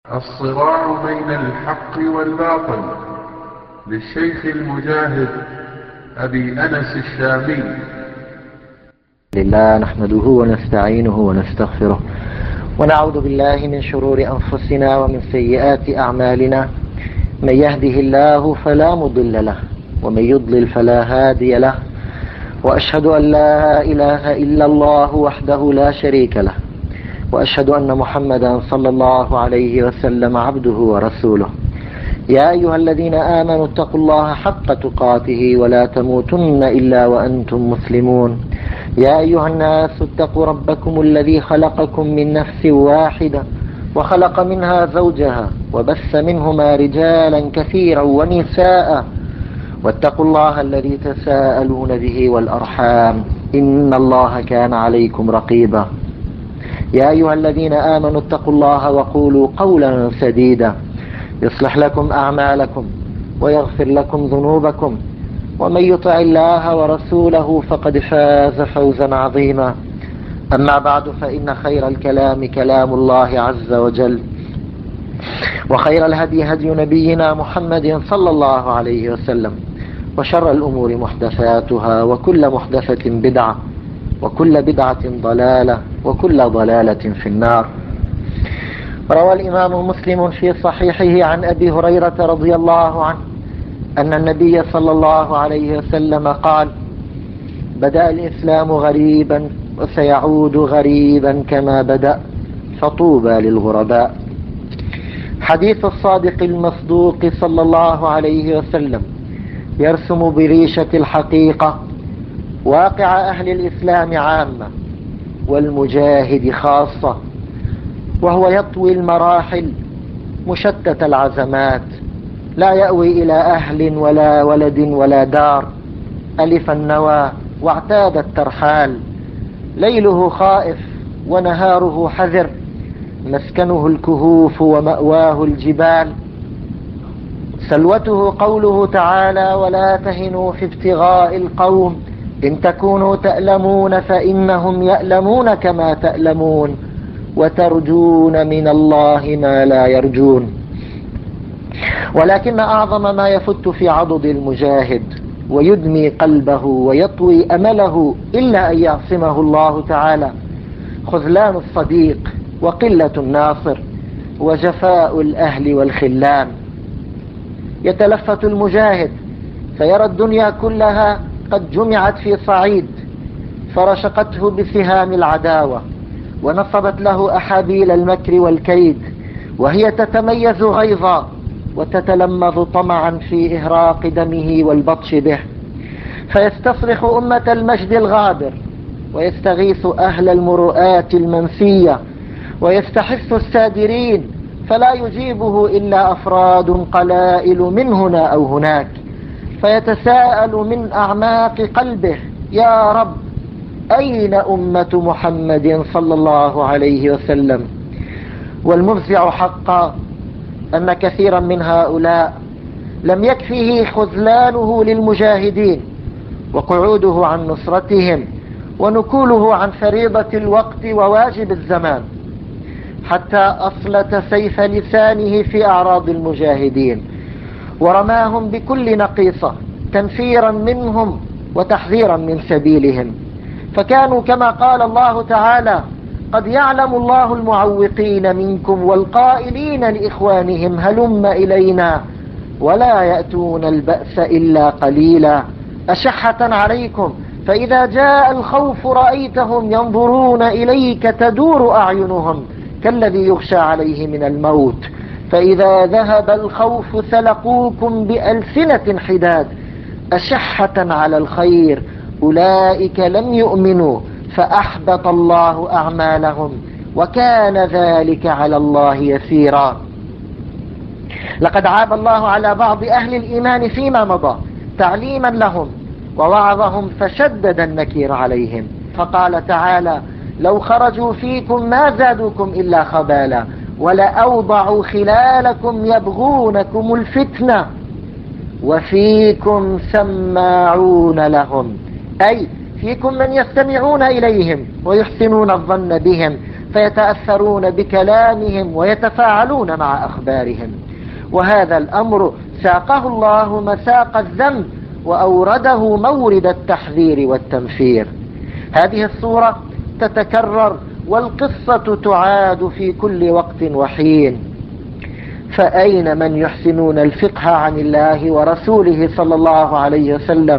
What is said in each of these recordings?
الصراع بين الحق والباطل للشيخ المجاهد أبي أنس الشامي. لله نحمده ونستعينه ونستغفره ونعوذ بالله من شرور أنفسنا ومن سيئات أعمالنا. من يهده الله فلا مضل له ومن يضلل فلا هادي له، وأشهد أن لا إله إلا الله وحده لا شريك له، وأشهد أن محمدا صلى الله عليه وسلم عبده ورسوله. يا أيها الذين آمنوا اتقوا الله حق تقاته ولا تموتن إلا وأنتم مسلمون. يا أيها الناس اتقوا ربكم الذي خلقكم من نفس واحدة وخلق منها زوجها وبث منهما رجالا كثيرا ونساء، واتقوا الله الذي تساءلون به والأرحام إن الله كان عليكم رقيبا. يا أيها الذين آمنوا اتقوا الله وقولوا قولا سديدا يصلح لكم أعمالكم ويغفر لكم ذنوبكم، ومن يطع الله ورسوله فقد فاز فوزا عظيما. أما بعد، فإن خير الكلام كلام الله عز وجل، وخير الهدي هدي نبينا محمد صلى الله عليه وسلم، وشر الأمور محدثاتها، وكل محدثة بدعة، وكل بدعة ضلالة، وكل ضلالة في النار. روى الإمام مسلم في صحيحه عن أبي هريرة رضي الله عنه أن النبي صلى الله عليه وسلم قال: بدأ الإسلام غريبا وسيعود غريبا كما بدأ، فطوبى للغرباء. حديث الصادق المصدوق صلى الله عليه وسلم يرسم بريشة الحقيقة واقع أهل الإسلام عامة والمجاهد خاصة، وهو يطوي المراحل مشتت العزمات، لا يأوي إلى أهل ولا ولد ولا دار، ألف النوى واعتاد الترحال، ليله خائف ونهاره حذر، مسكنه الكهوف ومأواه الجبال. سلوته قوله تعالى: ولا تهنوا في ابتغاء القوم إن تكونوا تألمون فإنهم يألمون كما تألمون وترجون من الله ما لا يرجون. ولكن أعظم ما يفت في عضد المجاهد ويدمي قلبه ويطوي أمله إلا أن يعصمه الله تعالى خذلان الصديق وقلة الناصر وجفاء الأهل والخلان. يتلفت المجاهد فيرى الدنيا كلها قد جمعت في صعيد، فرشقته بسهام العداوة ونصبت له أحابيل المكر والكيد، وهي تتميز غيظا وتتلمذ طمعا في إهراق دمه والبطش به، فيستصرخ أمة المجد الغابر، ويستغيث أهل المروءات المنسية، ويستحث السادرين، فلا يجيبه إلا أفراد قلائل من هنا أو هناك، فيتساءل من أعماق قلبه: يا رب، أين أمة محمد صلى الله عليه وسلم؟ والمفزع حقا أن كثيرا من هؤلاء لم يكفه خذلانه للمجاهدين وقعوده عن نصرتهم ونكوله عن فريضة الوقت وواجب الزمان، حتى أصلت سيف لسانه في أعراض المجاهدين ورماهم بكل نقيصة تنفيرا منهم وتحذيرا من سبيلهم، فكانوا كما قال الله تعالى: قد يعلم الله المعوقين منكم والقائلين لإخوانهم هلم إلينا ولا يأتون البأس إلا قليلا أشحة عليكم، فإذا جاء الخوف رأيتهم ينظرون إليك تدور أعينهم كالذي يخشى عليه من الموت، فإذا ذهب الخوف سلقوكم بألسنة حداد أشحة على الخير، أولئك لم يؤمنوا فأحبط الله أعمالهم وكان ذلك على الله يسيرا. لقد عاب الله على بعض أهل الإيمان فيما مضى تعليما لهم ووعظهم، فشدد النكير عليهم، فقال تعالى: لو خرجوا فيكم ما زادوكم إلا خبالا ولأوضعوا خلالكم يبغونكم الفتنة وفيكم سماعون لهم، أي فيكم من يستمعون إليهم ويحسنون الظن بهم، فيتأثرون بكلامهم ويتفاعلون مع أخبارهم. وهذا الأمر ساقه الله مساق الذنب وأورده مورد التحذير والتنفير. هذه الصورة تتكرر والقصة تعاد في كل وقت وحين. فأين من يحسنون الفقه عن الله ورسوله صلى الله عليه وسلم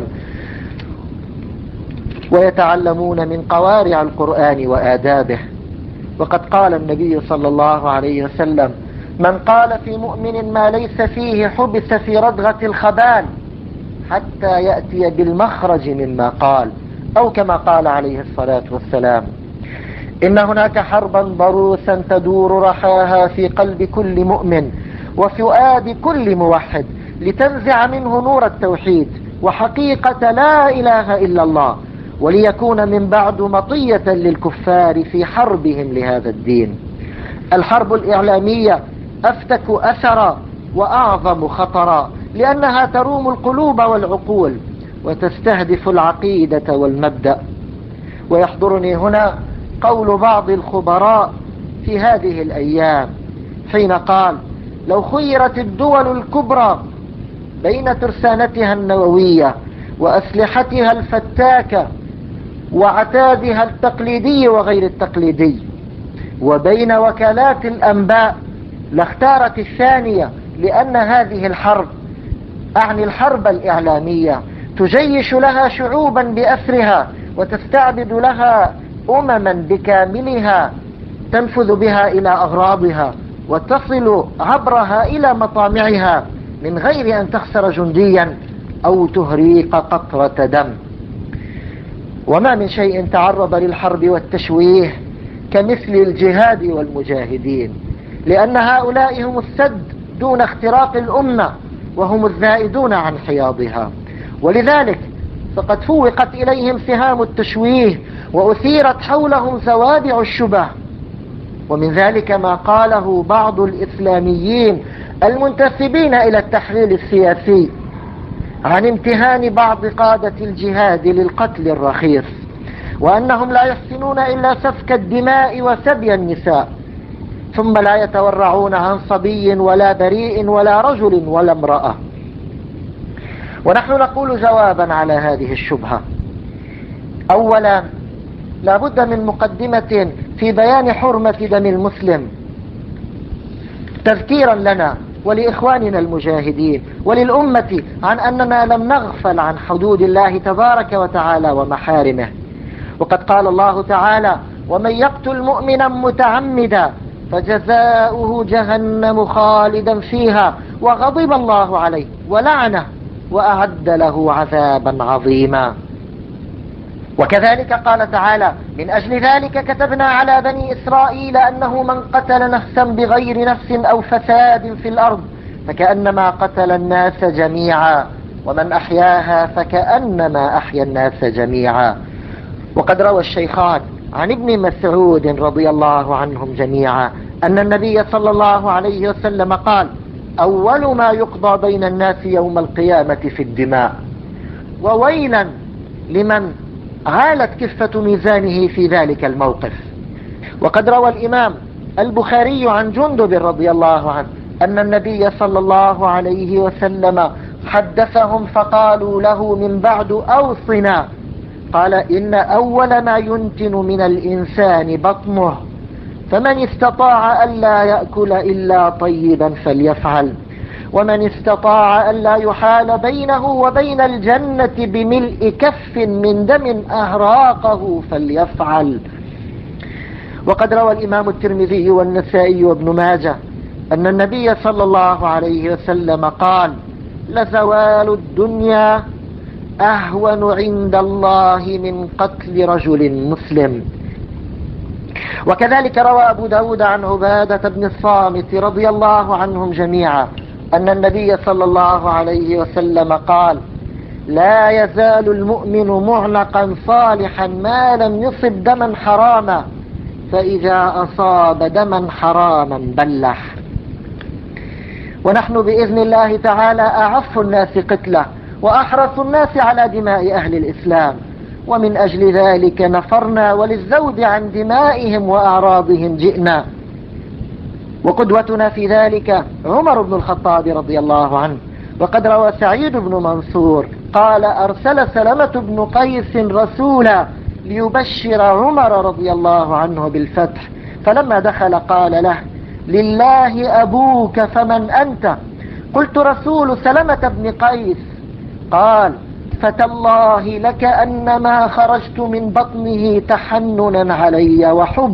ويتعلمون من قوارع القرآن وآدابه؟ وقد قال النبي صلى الله عليه وسلم: من قال في مؤمن ما ليس فيه حبس في ردغة الخبال حتى يأتي بالمخرج مما قال، أو كما قال عليه الصلاة والسلام: إن هناك حربا ضروسا تدور رحاها في قلب كل مؤمن وفؤاد كل موحد لتنزع منه نور التوحيد وحقيقة لا إله إلا الله، وليكون من بعد مطية للكفار في حربهم لهذا الدين. الحرب الإعلامية أفتك أثرا وأعظم خطرا، لأنها تروم القلوب والعقول وتستهدف العقيدة والمبدأ. ويحضرني هنا قول بعض الخبراء في هذه الأيام حين قال: لو خيرت الدول الكبرى بين ترسانتها النووية وأسلحتها الفتاكة وعتادها التقليدي وغير التقليدي وبين وكالات الأنباء لاختارت الثانية، لأن هذه الحرب، أعني الحرب الإعلامية، تجيش لها شعوبا بأسرها وتستعبد لها أمما بكاملها تنفذ بها إلى أغراضها وتصل عبرها إلى مطامعها من غير أن تخسر جنديا أو تهريق قطرة دم. وما من شيء تعرض للحرب والتشويه كمثل الجهاد والمجاهدين، لأن هؤلاء هم السد دون اختراق الأمة وهم الزائدون عن حياضها. ولذلك فقد فوقت إليهم سهام التشويه وأثيرت حولهم زوابع الشبه. ومن ذلك ما قاله بعض الإسلاميين المنتسبين إلى التحليل السياسي عن امتهان بعض قادة الجهاد للقتل الرخيص، وأنهم لا يحسنون إلا سفك الدماء وسبي النساء، ثم لا يتورعون عن صبي ولا بريء ولا رجل ولا امرأة. ونحن نقول جوابا على هذه الشبهة: أولا، لا بد من مقدمة في بيان حرمة دم المسلم، تذكيرا لنا ولإخواننا المجاهدين وللأمة عن أننا لم نغفل عن حدود الله تبارك وتعالى ومحارمه. وقد قال الله تعالى: ومن يقتل مؤمنا متعمدا فجزاؤه جهنم خالدا فيها وغضب الله عليه ولعنه وأعد له عذابا عظيما. وكذلك قال تعالى: من أجل ذلك كتبنا على بني إسرائيل أنه من قتل نفسا بغير نفس أو فساد في الأرض فكأنما قتل الناس جميعا ومن أحياها فكأنما أحيا الناس جميعا. وقد روى الشيخان عن ابن مسعود رضي الله عنهم جميعا أن النبي صلى الله عليه وسلم قال: أول ما يقضى بين الناس يوم القيامة في الدماء، وويلا لمن عالت كفة ميزانه في ذلك الموقف. وقد روى الإمام البخاري عن جندب رضي الله عنه أن النبي صلى الله عليه وسلم حدثهم فقالوا له من بعد: أوصنا. قال: إن أول ما ينتن من الإنسان بطنه، فمن استطاع ألا يأكل إلا طيبا فليفعل، ومن استطاع ألا يحال بينه وبين الجنة بملء كف من دم أهراقه فليفعل. وقد روى الإمام الترمذي والنسائي وابن ماجه أن النبي صلى الله عليه وسلم قال: لزوال الدنيا أهون عند الله من قتل رجل مسلم. وكذلك روى أبو داود عن عبادة بن الصامت رضي الله عنهم جميعا أن النبي صلى الله عليه وسلم قال: لا يزال المؤمن معلقا صالحا ما لم يصب دما حراما، فإذا أصاب دما حراما بلح. ونحن بإذن الله تعالى أعف الناس قتله وأحرص الناس على دماء أهل الإسلام، ومن أجل ذلك نفرنا، وللزود عن دمائهم وأعراضهم جئنا. وقدوتنا في ذلك عمر بن الخطاب رضي الله عنه. وقد روى سعيد بن منصور قال: أرسل سلمة بن قيس رسولا ليبشر عمر رضي الله عنه بالفتح، فلما دخل قال له: لله أبوك فمن أنت؟ قلت: رسول سلمة بن قيس. قال: فتالله لكأنما خرجت من بطنه تحننا علي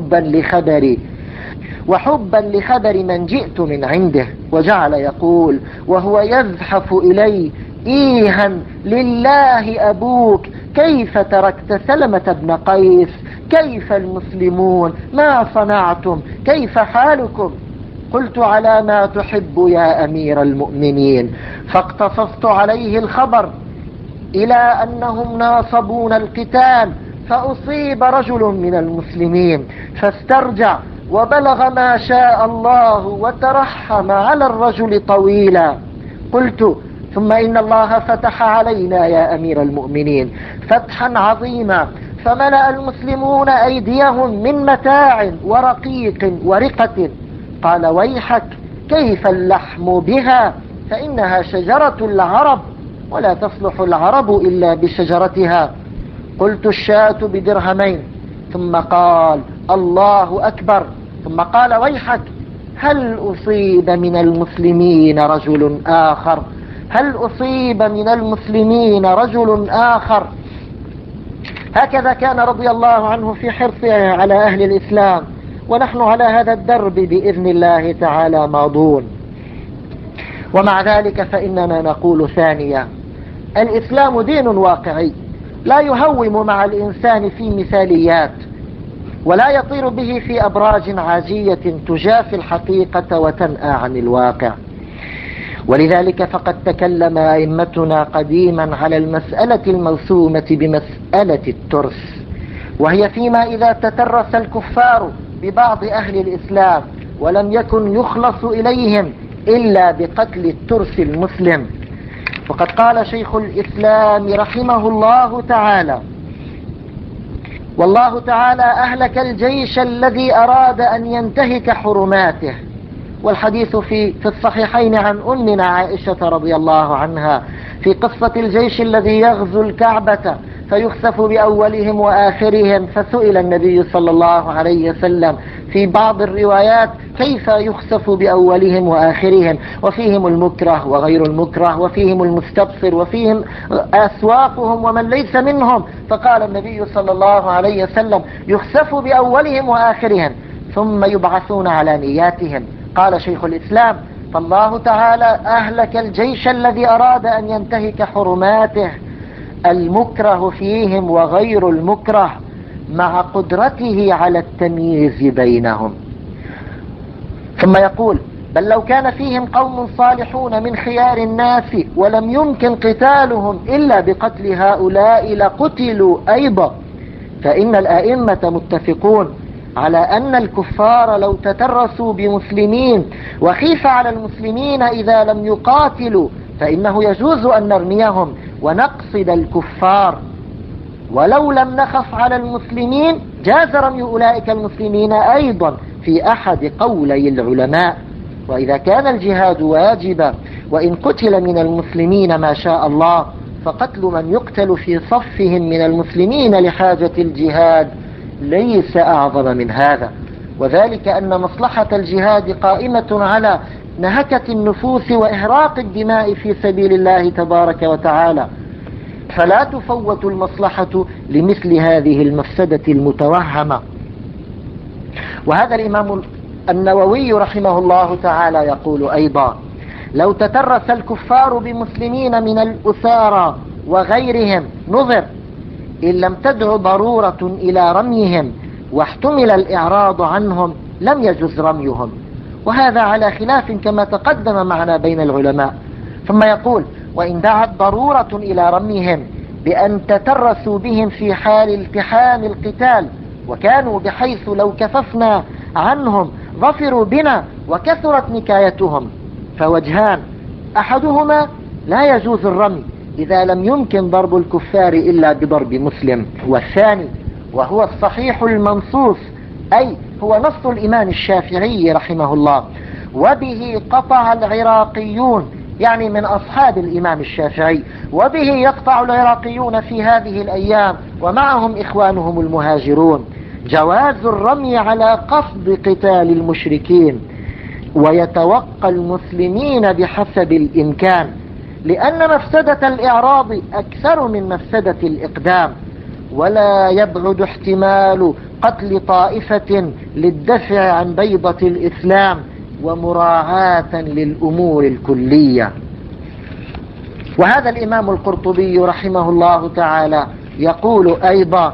وحبا لخبر من جئت من عنده. وجعل يقول وهو يزحف إلي: إيها لله أبوك، كيف تركت سلمة بن قيس؟ كيف المسلمون؟ ما صنعتم؟ كيف حالكم؟ قلت: على ما تحب يا أمير المؤمنين. فاقتصصت عليه الخبر إلى أنهم ناصبون القتال، فأصيب رجل من المسلمين فاسترجع وبلغ ما شاء الله وترحم على الرجل طويلا. قلت: ثم إن الله فتح علينا يا أمير المؤمنين فتحا عظيما، فملأ المسلمون أيديهم من متاع ورقيق ورقة. قال: ويحك، كيف اللحم بها؟ فإنها شجرة العرب، ولا تصلح العرب إلا بشجرتها. قلت: الشاة بدرهمين. ثم قال: الله أكبر. ثم قال: ويحك، هل أصيب من المسلمين رجل آخر؟ هل أصيب من المسلمين رجل آخر؟ هكذا كان رضي الله عنه في حرصه على أهل الإسلام، ونحن على هذا الدرب بإذن الله تعالى ماضون. ومع ذلك فإننا نقول ثانيا: الإسلام دين واقعي، لا يهوم مع الإنسان في مثاليات، ولا يطير به في أبراج عاجية تجافي الحقيقة وتنأى عن الواقع. ولذلك فقد تكلم أئمتنا قديما على المسألة الموسومة بمسألة الترس، وهي فيما إذا تترس الكفار ببعض أهل الإسلام ولم يكن يخلص إليهم إلا بقتل الترس المسلم. وقد قال شيخ الإسلام رحمه الله تعالى: والله تعالى أهلك الجيش الذي أراد أن ينتهك حرماته. والحديث في الصحيحين عن أمنا عائشة رضي الله عنها في قصة الجيش الذي يغزو الكعبة فيخسف بأولهم وآخرهم، فسئل النبي صلى الله عليه وسلم في بعض الروايات كيف يخسف بأولهم وآخرهم، وفيهم المكره وغير المكره، وفيهم المستبصر، وفيهم أسواقهم ومن ليس منهم. فقال النبي صلى الله عليه وسلم: يخسف بأولهم وآخرهم ثم يبعثون على نياتهم. قال شيخ الإسلام: فالله تعالى أهلك الجيش الذي أراد أن ينتهك حرماته، المكره فيهم وغير المكره، مع قدرته على التمييز بينهم. ثم يقول: بل لو كان فيهم قوم صالحون من خيار الناس ولم يمكن قتالهم إلا بقتل هؤلاء لقتلوا أيضا. فإن الأئمة متفقون على أن الكفار لو تترسوا بمسلمين وخيف على المسلمين إذا لم يقاتلوا فإنه يجوز أن نرميهم ونقصد الكفار، ولو لم نخف على المسلمين جاز رمي أولئك المسلمين أيضا في أحد قولي العلماء. وإذا كان الجهاد واجبا وإن قتل من المسلمين ما شاء الله، فقتل من يقتل في صفهم من المسلمين لحاجة الجهاد ليس أعظم من هذا. وذلك أن مصلحة الجهاد قائمة على نهكة النفوس وإهراق الدماء في سبيل الله تبارك وتعالى، فلا تفوت المصلحة لمثل هذه المفسدة المتوهمة. وهذا الإمام النووي رحمه الله تعالى يقول أيضا: لو تترس الكفار بمسلمين من الأسارى وغيرهم نظر، إن لم تدع ضرورة إلى رميهم واحتمل الإعراض عنهم لم يجز رميهم. وهذا على خلاف كما تقدم معنا بين العلماء. ثم يقول: وإن دعت ضرورة إلى رميهم بأن تترسوا بهم في حال التحام القتال وكانوا بحيث لو كففنا عنهم ظفروا بنا وكثرت نكايتهم، فوجهان: أحدهما لا يجوز الرمي إذا لم يمكن ضرب الكفار إلا بضرب مسلم. والثاني وهو الصحيح المنصوص، أي هو نص الإمام الشافعي رحمه الله، وبه قطع العراقيون، يعني من أصحاب الإمام الشافعي، وبه يقطع العراقيون في هذه الأيام ومعهم إخوانهم المهاجرون، جواز الرمي على قصد قتال المشركين، ويتوقى المسلمين بحسب الإمكان، لأن مفسدة الإعراض أكثر من مفسدة الإقدام، ولا يبعد احتمال قتل طائفة للدفع عن بيضة الإسلام ومراعاة للأمور الكلية. وهذا الإمام القرطبي رحمه الله تعالى يقول أيضا: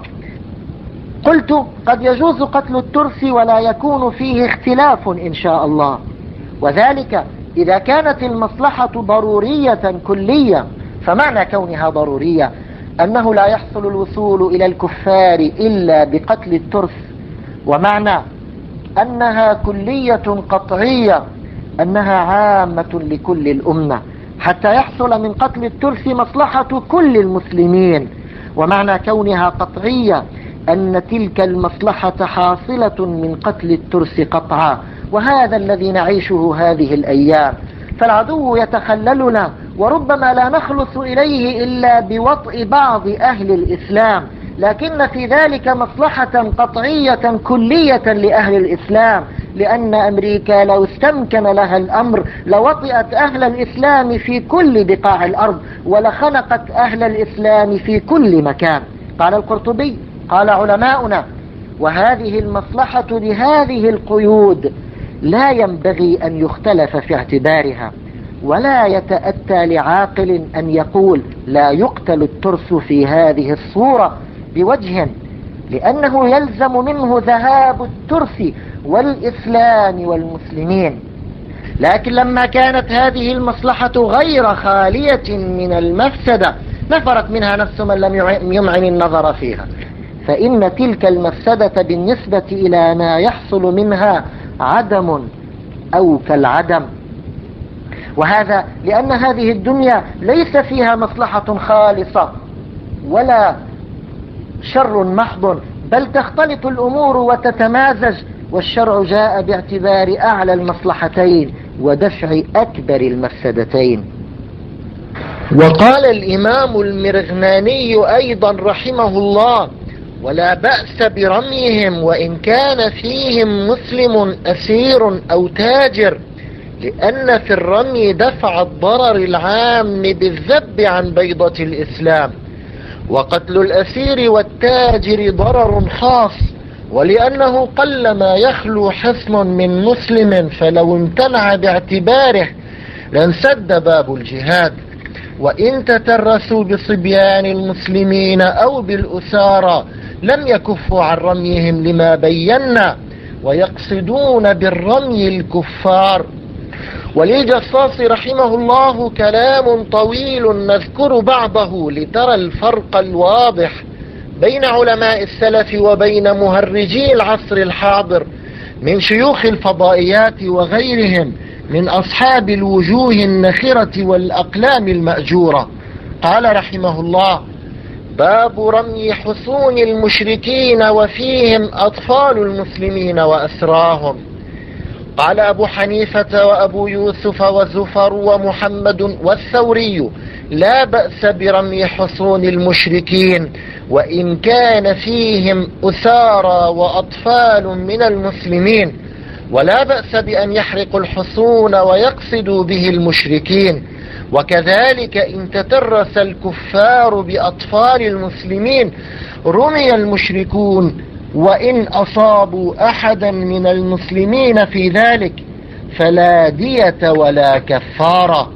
قلت قد يجوز قتل الترس ولا يكون فيه اختلاف إن شاء الله، وذلك إذا كانت المصلحة ضرورية كلية. فمعنى كونها ضرورية أنه لا يحصل الوصول إلى الكفار إلا بقتل الترس، ومعنى أنها كلية قطعية أنها عامة لكل الأمة حتى يحصل من قتل الترس مصلحة كل المسلمين. ومعنى كونها قطعية أن تلك المصلحة حاصلة من قتل الترس قطعا، وهذا الذي نعيشه هذه الأيام. فالعدو يتخللنا وربما لا نخلص إليه إلا بوطء بعض أهل الإسلام، لكن في ذلك مصلحة قطعية كلية لأهل الإسلام، لأن أمريكا لو استمكن لها الأمر لوطئت أهل الإسلام في كل بقاع الأرض ولخنقت أهل الإسلام في كل مكان. قال القرطبي: قال علماؤنا: وهذه المصلحة بهذه القيود لا ينبغي أن يختلف في اعتبارها، ولا يتأتى لعاقل أن يقول لا يقتل الترس في هذه الصورة بوجه، لأنه يلزم منه ذهاب الترس والإسلام والمسلمين. لكن لما كانت هذه المصلحة غير خالية من المفسدة نفرت منها نفس من لم يمعن النظر فيها، فإن تلك المفسدة بالنسبة إلى ما يحصل منها عدم أو كالعدم. وهذا لأن هذه الدنيا ليس فيها مصلحة خالصة ولا شر محض، بل تختلط الأمور وتتمازج، والشرع جاء باعتبار أعلى المصلحتين ودفع أكبر المفسدتين. وقال الإمام المرغناني أيضا رحمه الله: ولا بأس برميهم وإن كان فيهم مسلم أسير أو تاجر، لأن في الرمي دفع الضرر العام بالذب عن بيضة الإسلام، وقتل الأسير والتاجر ضرر خاص، ولأنه قلما يخلو حصن من مسلم فلو امتنع باعتباره لانسد باب الجهاد. وإن تترسوا بصبيان المسلمين أو بالأسارى لم يكفوا عن رميهم لما بينا، ويقصدون بالرمي الكفار. وللجصاص رحمه الله كلام طويل نذكر بعضه لترى الفرق الواضح بين علماء السلف وبين مهرجي العصر الحاضر من شيوخ الفضائيات وغيرهم من أصحاب الوجوه النخرة والأقلام المأجورة. قال رحمه الله: باب رمي حصون المشركين وفيهم أطفال المسلمين وأسراهم. قال أبو حنيفة وأبو يوسف وزفر ومحمد والثوري: لا بأس برمي حصون المشركين وإن كان فيهم أسارى وأطفال من المسلمين، ولا بأس بأن يحرقوا الحصون ويقصدوا به المشركين، وكذلك إن تترس الكفار بأطفال المسلمين رمي المشركون وإن أصابوا أحدا من المسلمين في ذلك فلا دية ولا كفارة.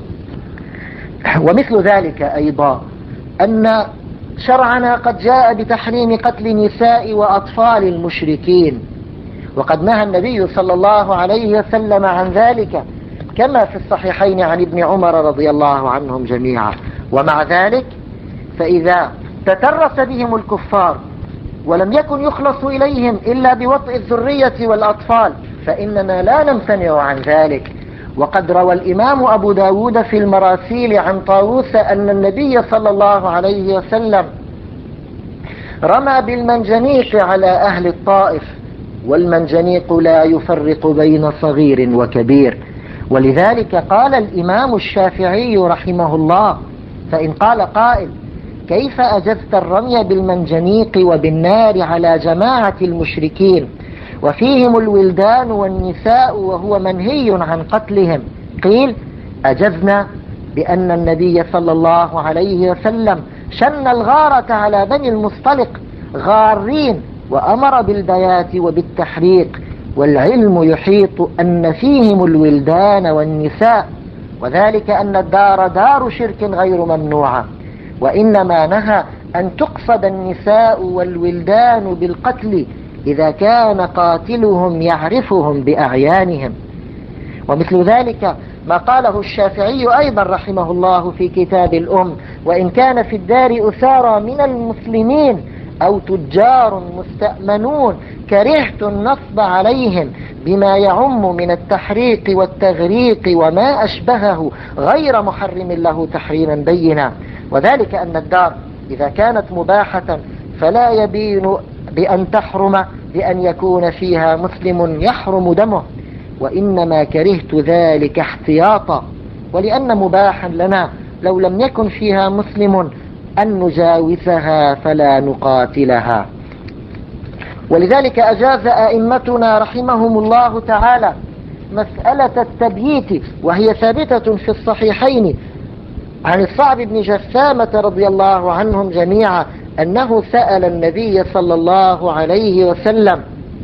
ومثل ذلك أيضا أن شرعنا قد جاء بتحريم قتل نساء وأطفال المشركين، وقد نهى النبي صلى الله عليه وسلم عن ذلك كما في الصحيحين عن ابن عمر رضي الله عنهم جميعا. ومع ذلك فإذا تترس بهم الكفار ولم يكن يخلص إليهم إلا بوطء الذرية والأطفال فإننا لا نمتنع عن ذلك، وقد روى الإمام أبو داود في المراسيل عن طاووس أن النبي صلى الله عليه وسلم رمى بالمنجنيق على أهل الطائف، والمنجنيق لا يفرق بين صغير وكبير. ولذلك قال الإمام الشافعي رحمه الله: فإن قال قائل: كيف أجزت الرمي بالمنجنيق وبالنار على جماعة المشركين وفيهم الولدان والنساء وهو منهي عن قتلهم؟ قيل: أجزنا بأن النبي صلى الله عليه وسلم شن الغارة على بني المصطلق غارين وأمر بالبيات وبالتحريق، والعلم يحيط أن فيهم الولدان والنساء، وذلك أن الدار دار شرك غير ممنوعة، وإنما نهى أن تقصد النساء والولدان بالقتل إذا كان قاتلهم يعرفهم بأعيانهم. ومثل ذلك ما قاله الشافعي أيضا رحمه الله في كتاب الأم: وإن كان في الدار أسارى من المسلمين أو تجار مستأمنون كرهت النصب عليهم بما يعم من التحريق والتغريق وما أشبهه غير محرم له تحريما بينا. وذلك أن الدار إذا كانت مباحة فلا يبين بأن تحرم بأن يكون فيها مسلم يحرم دمه، وإنما كرهت ذلك احتياطا، ولأن مباحا لنا لو لم يكن فيها مسلم أن نجاوزها فلا نقاتلها. ولذلك أجاز أئمتنا رحمهم الله تعالى مسألة التبييت، وهي ثابتة في الصحيحين عن الصعب بن جثامة رضي الله عنهم جميعا أنه سأل النبي صلى الله عليه وسلم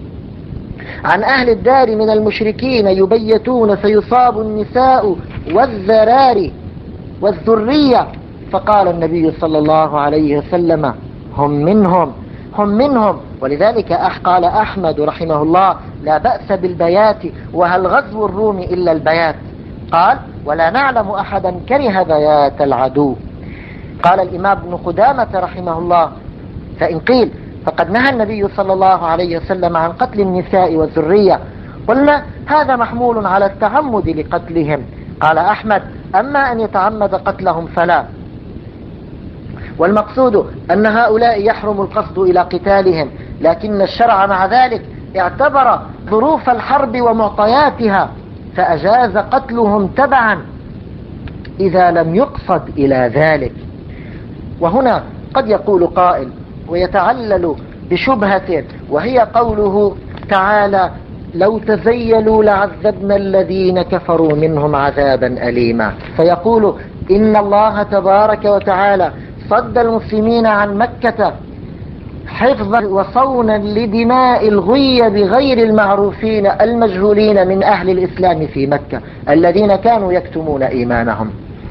عن أهل الدار من المشركين يبيتون فيصاب النساء والذراري والذرية، فقال النبي صلى الله عليه وسلم: هم منهم. ولذلك قال أحمد رحمه الله: لا بأس بالبيات، وهل غزو الروم إلا البيات؟ قال: ولا نعلم أحدا كره بيات العدو. قال الإمام ابن قدامة رحمه الله: فإن قيل فقد نهى النبي صلى الله عليه وسلم عن قتل النساء والذرية، قلنا هذا محمول على التعمد لقتلهم. قال أحمد: أما أن يتعمد قتلهم فلا، والمقصود أن هؤلاء يحرم القصد إلى قتالهم، لكن الشرع مع ذلك اعتبر ظروف الحرب ومعطياتها فأجاز قتلهم تبعا إذا لم يقصد إلى ذلك. وهنا قد يقول قائل ويتعلل بشبهة، وهي قوله تعالى: لو تزيلوا لعذبنا الذين كفروا منهم عذابا أليما. فيقول إن الله تبارك وتعالى صد المسلمين عن مكة حفظا وصونا لدماء الغيب غير المعروفين المجهولين من أهل الإسلام في مكة الذين كانوا يكتمون إيمانهم.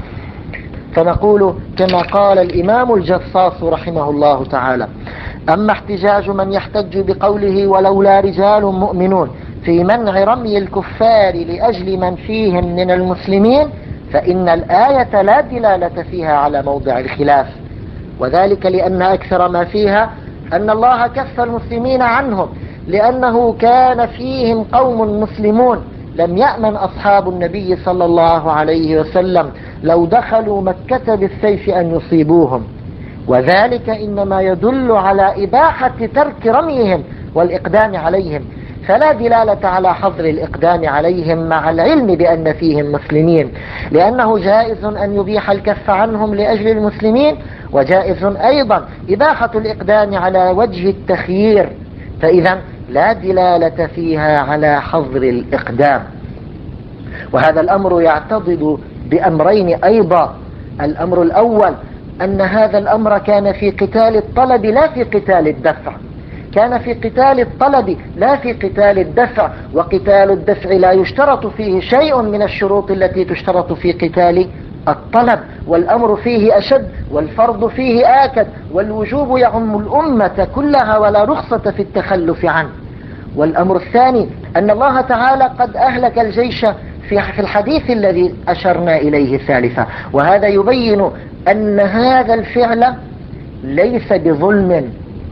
فنقول كما قال الإمام الجصاص رحمه الله تعالى: أما احتجاج من يحتج بقوله ولولا رجال مؤمنون في منع رمي الكفار لأجل من فيهم من المسلمين فإن الآية لا دلالة فيها على موضع الخلاف، وذلك لأن أكثر ما فيها أن الله كف المسلمين عنهم لأنه كان فيهم قوم مسلمون لم يأمن أصحاب النبي صلى الله عليه وسلم لو دخلوا مكة بالسيف أن يصيبوهم، وذلك إنما يدل على إباحة ترك رميهم والإقدام عليهم، فلا دلالة على حظر الإقدام عليهم مع العلم بأن فيهم مسلمين، لأنه جائز أن يبيح الكف عنهم لأجل المسلمين، وجائز أيضا إباحة الإقدام على وجه التخيير، فإذا لا دلالة فيها على حظر الإقدام. وهذا الأمر يعتضد بأمرين أيضا. الأمر الأول أن هذا الأمر كان في قتال الطلب لا في قتال الدفع، كان في قتال الطلب لا في قتال الدفع، وقتال الدفع لا يشترط فيه شيء من الشروط التي تشترط في قتال الطلب، والأمر فيه أشد والفرض فيه آكد والوجوب يعم الأمة كلها ولا رخصة في التخلف عنه. والأمر الثاني أن الله تعالى قد أهلك الجيش في الحديث الذي أشرنا إليه ثالثا، وهذا يبين أن هذا الفعل ليس بظلم،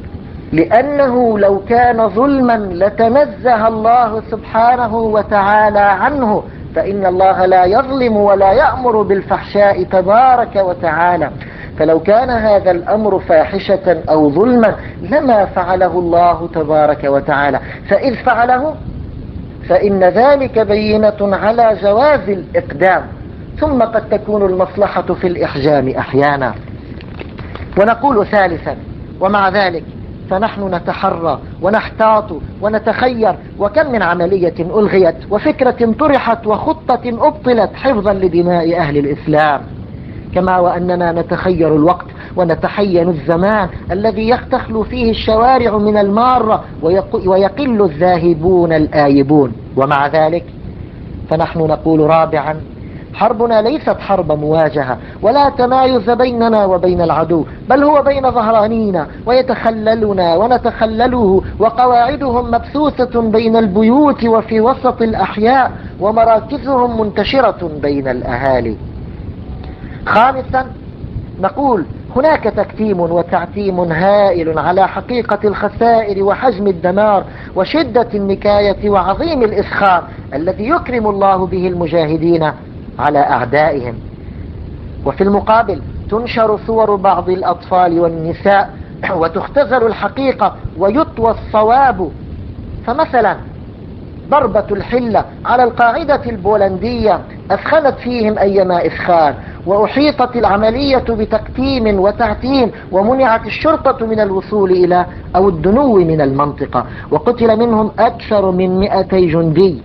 لأنه لو كان ظلما لتنزه الله سبحانه وتعالى عنه، فإن الله لا يظلم ولا يأمر بالفحشاء تبارك وتعالى. فلو كان هذا الأمر فاحشة أو ظلما لما فعله الله تبارك وتعالى، فإذ فعله فإن ذلك بينة على جواز الإقدام، ثم قد تكون المصلحة في الإحجام أحيانا. ونقول ثالثا: ومع ذلك فنحن نتحرى ونحتاط ونتخير، وكم من عملية ألغيت وفكرة طرحت وخطة أبطلت حفظا لدماء أهل الإسلام، كما وأننا نتخير الوقت ونتحين الزمان الذي تخلو فيه الشوارع من المارة ويقل الذاهبون الآيبون. ومع ذلك فنحن نقول رابعا: حربنا ليست حرب مواجهة ولا تمايز بيننا وبين العدو، بل هو بين ظهرانينا ويتخللنا ونتخلله، وقواعدهم مبثوثة بين البيوت وفي وسط الأحياء، ومراكزهم منتشرة بين الأهالي. خامسا نقول: هناك تكتيم وتعتيم هائل على حقيقة الخسائر وحجم الدمار وشدة النكاية وعظيم الإسخار الذي يكرم الله به المجاهدين على أعدائهم. وفي المقابل تنشر صور بعض الأطفال والنساء وتختزل الحقيقة ويطوى الصواب. فمثلا ضربة الحلة على القاعدة البولندية أثخنت فيهم أيما إسخار، وأحيطت العملية بتكتيم وتعتيم، ومنعت الشرطة من الوصول إلى أو الدنو من المنطقة، وقتل منهم أكثر من 200 جندي،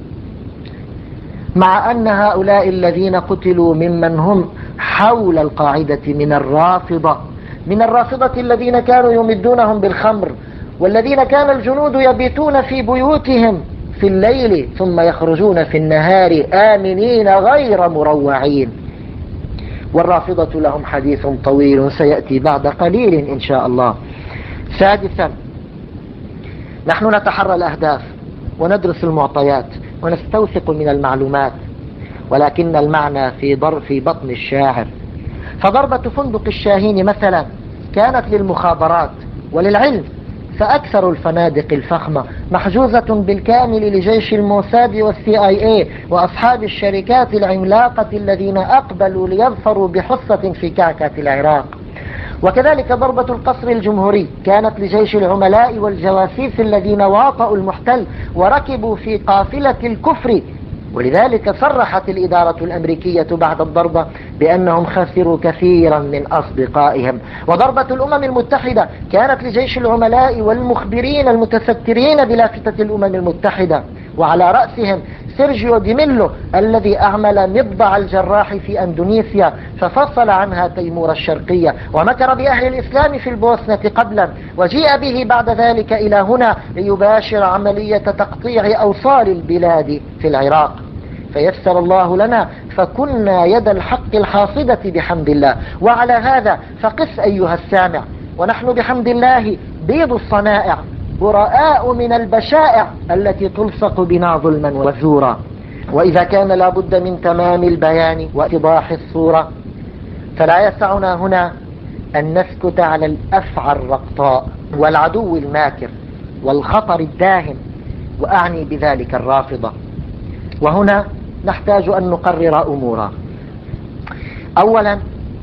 مع أن هؤلاء الذين قتلوا ممن هم حول القاعدة من الرافضة الذين كانوا يمدونهم بالخمر، والذين كان الجنود يبيتون في بيوتهم في الليل ثم يخرجون في النهار آمنين غير مروعين. والرافضة لهم حديث طويل سيأتي بعد قليل إن شاء الله. سادسا نحن نتحرى الأهداف وندرس المعطيات ونستوثق من المعلومات، ولكن المعنى في بطن الشاعر. فضربة فندق الشاهين مثلا كانت للمخابرات وللعلم، فأكثر الفنادق الفخمة محجوزة بالكامل لجيش الموساد والCIA وأصحاب الشركات العملاقة الذين أقبلوا ليظفروا بحصة في كعكة العراق. وكذلك ضربة القصر الجمهوري كانت لجيش العملاء والجواسيس الذين واطئوا المحتل وركبوا في قافلة الكفر، ولذلك صرحت الإدارة الأمريكية بعد الضربة بأنهم خسروا كثيرا من أصدقائهم. وضربة الأمم المتحدة كانت لجيش العملاء والمخبرين المتسترين بلافتة الأمم المتحدة، وعلى رأسهم سيرجيو دي ميلو الذي أعمل مضبع الجراح في أندونيسيا ففصل عنها تيمور الشرقية، ومكر بأهل الإسلام في البوسنة قبلا، وجيء به بعد ذلك إلى هنا ليباشر عملية تقطيع أوصال البلاد في العراق. فيسر الله لنا فكنا يد الحق الحاصدة بحمد الله. وعلى هذا فقس أيها السامع، ونحن بحمد الله بيض الصنائع براء من البشائع التي تلصق بنا ظلما وزورا. وإذا كان لابد من تمام البيان وإيضاح الصورة، فلا يسعنا هنا أن نسكت على الأفعى الرقطاء والعدو الماكر والخطر الداهم، وأعني بذلك الرافضة. وهنا نحتاج أن نقرر أمورا. أولا،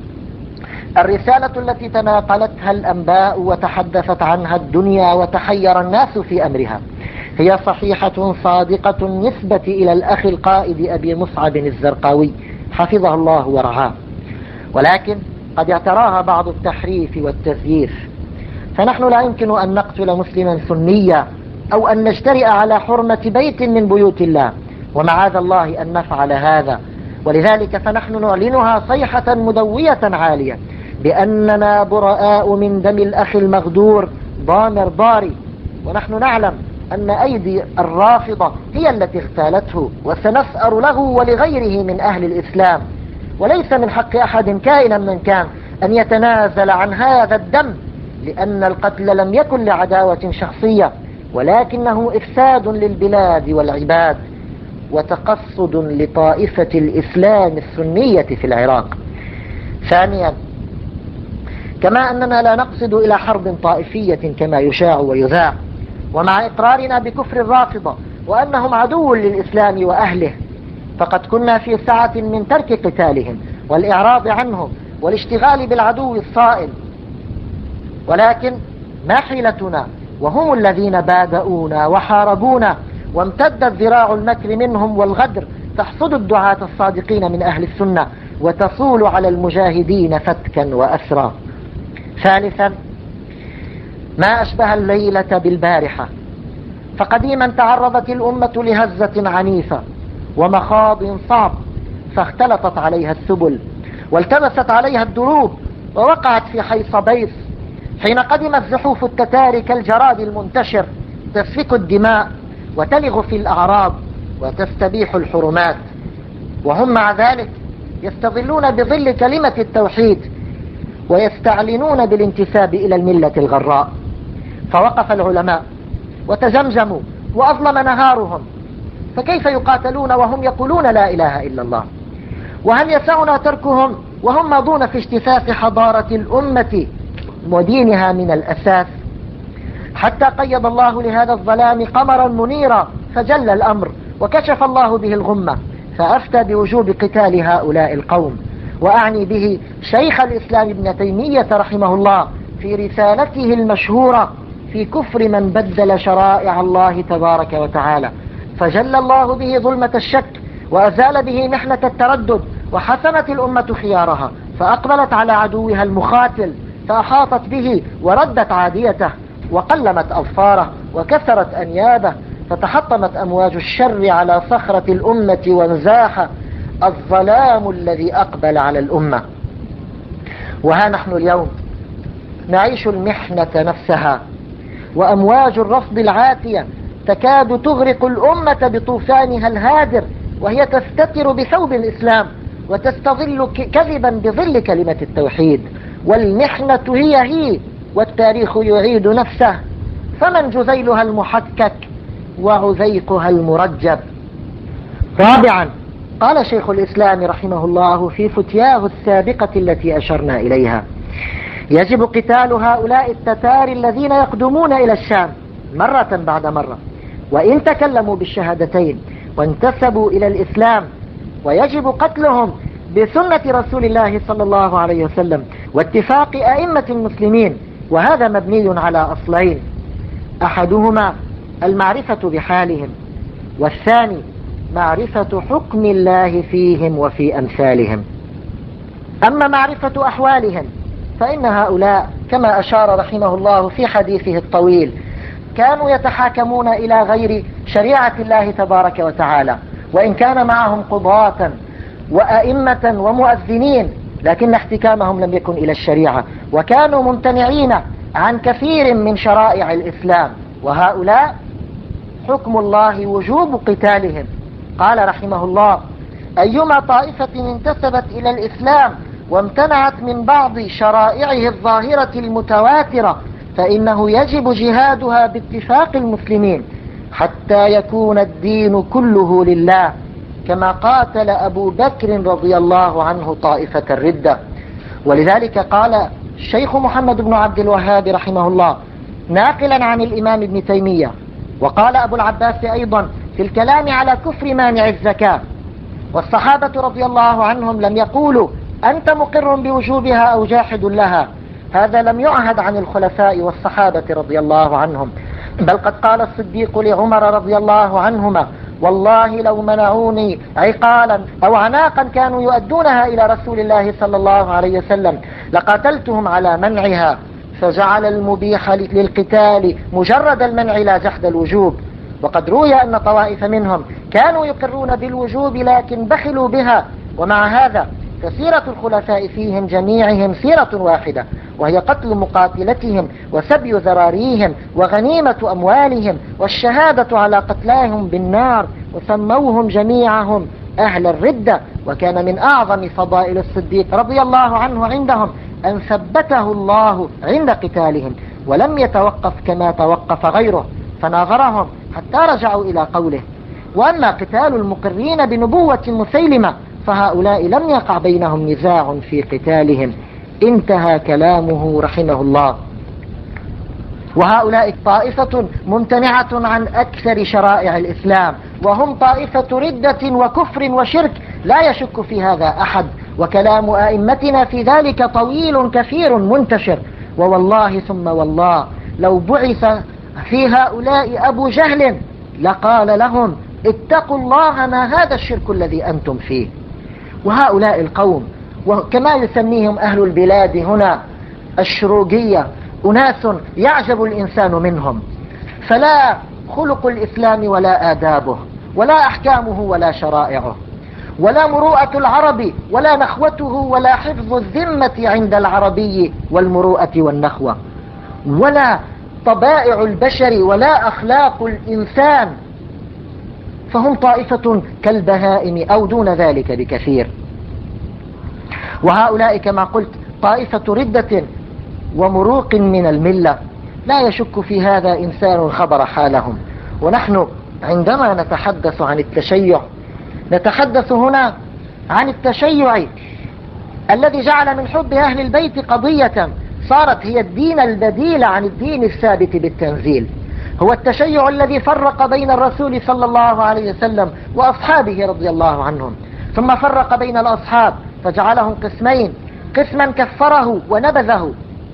الرسالة التي تناقلتها الأنباء وتحدثت عنها الدنيا وتحير الناس في أمرها هي صحيحة صادقة نسبة إلى الأخ القائد أبي مصعب الزرقاوي حفظه الله ورعاه، ولكن قد اعتراها بعض التحريف والتزييف. فنحن لا يمكن أن نقتل مسلما سنيا أو أن نجترئ على حرمة بيت من بيوت الله، ومعاذ الله أن نفعل هذا. ولذلك فنحن نعلنها صيحة مدوية عالية بأننا براء من دم الأخ المغدور ضامر ضاري، ونحن نعلم أن أيدي الرافضة هي التي اغتالته، وسنسأر له ولغيره من أهل الإسلام. وليس من حق أحد كائنا من كان أن يتنازل عن هذا الدم، لأن القتل لم يكن لعداوة شخصية، ولكنه إفساد للبلاد والعباد وتقصد لطائفة الإسلام السنية في العراق. ثانيا، كما أننا لا نقصد إلى حرب طائفية كما يشاع ويذاع، ومع إقرارنا بكفر الرافضة وأنهم عدو للإسلام وأهله، فقد كنا في سعة من ترك قتالهم والإعراض عنهم والاشتغال بالعدو الصائل، ولكن ما حيلتنا وهم الذين بادؤونا وحاربونا، وامتدت ذراع المكر منهم والغدر تحصد الدعاة الصادقين من أهل السنة وتصول على المجاهدين فتكا وأسرا. ثالثا، ما أشبه الليلة بالبارحة، فقديما تعرضت الأمة لهزة عنيفة ومخاض صعب، فاختلطت عليها السبل والتبست عليها الدروب ووقعت في حيص بيص، حين قدمت زحوف التتار كالجراد المنتشر تسفك الدماء وتلغ في الأعراض وتستبيح الحرمات، وهم مع ذلك يستظلون بظل كلمة التوحيد ويستعلنون بالانتساب إلى الملة الغراء. فوقف العلماء وتزمزموا وأظلم نهارهم، فكيف يقاتلون وهم يقولون لا إله إلا الله؟ وهل يسعنا تركهم وهم ماضون في اجتثاث حضارة الأمة ودينها من الأساس؟ حتى قيض الله لهذا الظلام قمرا منيرا فجل الأمر وكشف الله به الغمة، فأفتى بوجوب قتال هؤلاء القوم. وأعني به شيخ الإسلام ابن تيمية رحمه الله في رسالته المشهورة في كفر من بدل شرائع الله تبارك وتعالى، فجل الله به ظلمة الشك وأزال به محنة التردد، وحسنت الأمة خيارها فأقبلت على عدوها المخاتل فأحاطت به وردت عاديته وقلمت أظفاره وكسرت أنيابه، فتحطمت أمواج الشر على صخرة الأمة وانزاح الظلام الذي أقبل على الأمة. وها نحن اليوم نعيش المحنة نفسها، وأمواج الرفض العاتية تكاد تغرق الأمة بطوفانها الهادر، وهي تستتر بثوب الإسلام وتستظل كذبا بظل كلمة التوحيد، والمحنة هي والتاريخ يعيد نفسه، فمن جزيلها المحكك وعزيقها المرجب. رابعا، قال شيخ الإسلام رحمه الله في فتياه السابقة التي أشرنا إليها: يجب قتال هؤلاء التتار الذين يقدمون إلى الشام مرة بعد مرة وإن تكلموا بالشهادتين وانتسبوا إلى الإسلام، ويجب قتلهم بسنة رسول الله صلى الله عليه وسلم واتفاق أئمة المسلمين، وهذا مبني على أصلين: أحدهما المعرفة بحالهم، والثاني معرفة حكم الله فيهم وفي أمثالهم. أما معرفة أحوالهم فإن هؤلاء كما أشار رحمه الله في حديثه الطويل كانوا يتحاكمون إلى غير شريعة الله تبارك وتعالى، وإن كان معهم قضاة وأئمة ومؤذنين، لكن احتكامهم لم يكن إلى الشريعة، وكانوا ممتنعين عن كثير من شرائع الإسلام، وهؤلاء حكم الله وجوب قتالهم. قال رحمه الله: أيما طائفة انتسبت إلى الإسلام وامتنعت من بعض شرائعه الظاهرة المتواترة فإنه يجب جهادها باتفاق المسلمين حتى يكون الدين كله لله، كما قاتل أبو بكر رضي الله عنه طائفة الردة. ولذلك قال الشيخ محمد بن عبد الوهاب رحمه الله ناقلا عن الإمام ابن تيمية، وقال أبو العباس أيضا في الكلام على كفر مانع الزكاة: والصحابة رضي الله عنهم لم يقولوا أنت مقر بوجوبها أو جاحد لها، هذا لم يعهد عن الخلفاء والصحابة رضي الله عنهم، بل قد قال الصديق لعمر رضي الله عنهما: والله لو منعوني عقالا أو عناقا كانوا يؤدونها إلى رسول الله صلى الله عليه وسلم لقاتلتهم على منعها، فجعل المبيح للقتال مجرد المنع لا جحد الوجوب. وقد روي أن طوائف منهم كانوا يقرون بالوجوب لكن بخلوا بها، ومع هذا فسيرة الخلفاء فيهم جميعهم سيرة واحدة، وهي قتل مقاتلتهم وسبي ذراريهم وغنيمة أموالهم والشهادة على قتلاهم بالنار، وسموهم جميعهم أهل الردة. وكان من أعظم فضائل الصديق رضي الله عنه عندهم أن ثبته الله عند قتالهم ولم يتوقف كما توقف غيره، فناظرهم حتى رجعوا إلى قوله. وأما قتال المقرين بنبوة مسيلمة فهؤلاء لم يقع بينهم نزاع في قتالهم. انتهى كلامه رحمه الله. وهؤلاء طائفة ممتنعة عن أكثر شرائع الإسلام وهم طائفة ردة وكفر وشرك، لا يشك في هذا أحد، وكلام أئمتنا في ذلك طويل كثير منتشر. ووالله ثم والله لو بعث في هؤلاء أبو جهل لقال لهم اتقوا الله ما هذا الشرك الذي أنتم فيه. وهؤلاء القوم، وكما يسميهم أهل البلاد هنا الشروقية، أناس يعجب الإنسان منهم، فلا خلق الإسلام ولا آدابه ولا أحكامه ولا شرائعه ولا مروءة العرب ولا نخوته ولا حفظ الذمة عند العربي والمروءة والنخوة ولا طبائع البشر ولا أخلاق الإنسان، فهم طائفة كالبهائم أو دون ذلك بكثير. وهؤلاء كما قلت طائفة ردة ومروق من الملة، لا يشك في هذا إنسان خبر حالهم. ونحن عندما نتحدث عن التشيع نتحدث هنا عن التشيع الذي جعل من حب أهل البيت قضية صارت هي الدين البديل عن الدين الثابت بالتنزيل. هو التشيع الذي فرق بين الرسول صلى الله عليه وسلم وأصحابه رضي الله عنهم، ثم فرق بين الأصحاب فجعلهم قسمين: قسما كفره ونبذه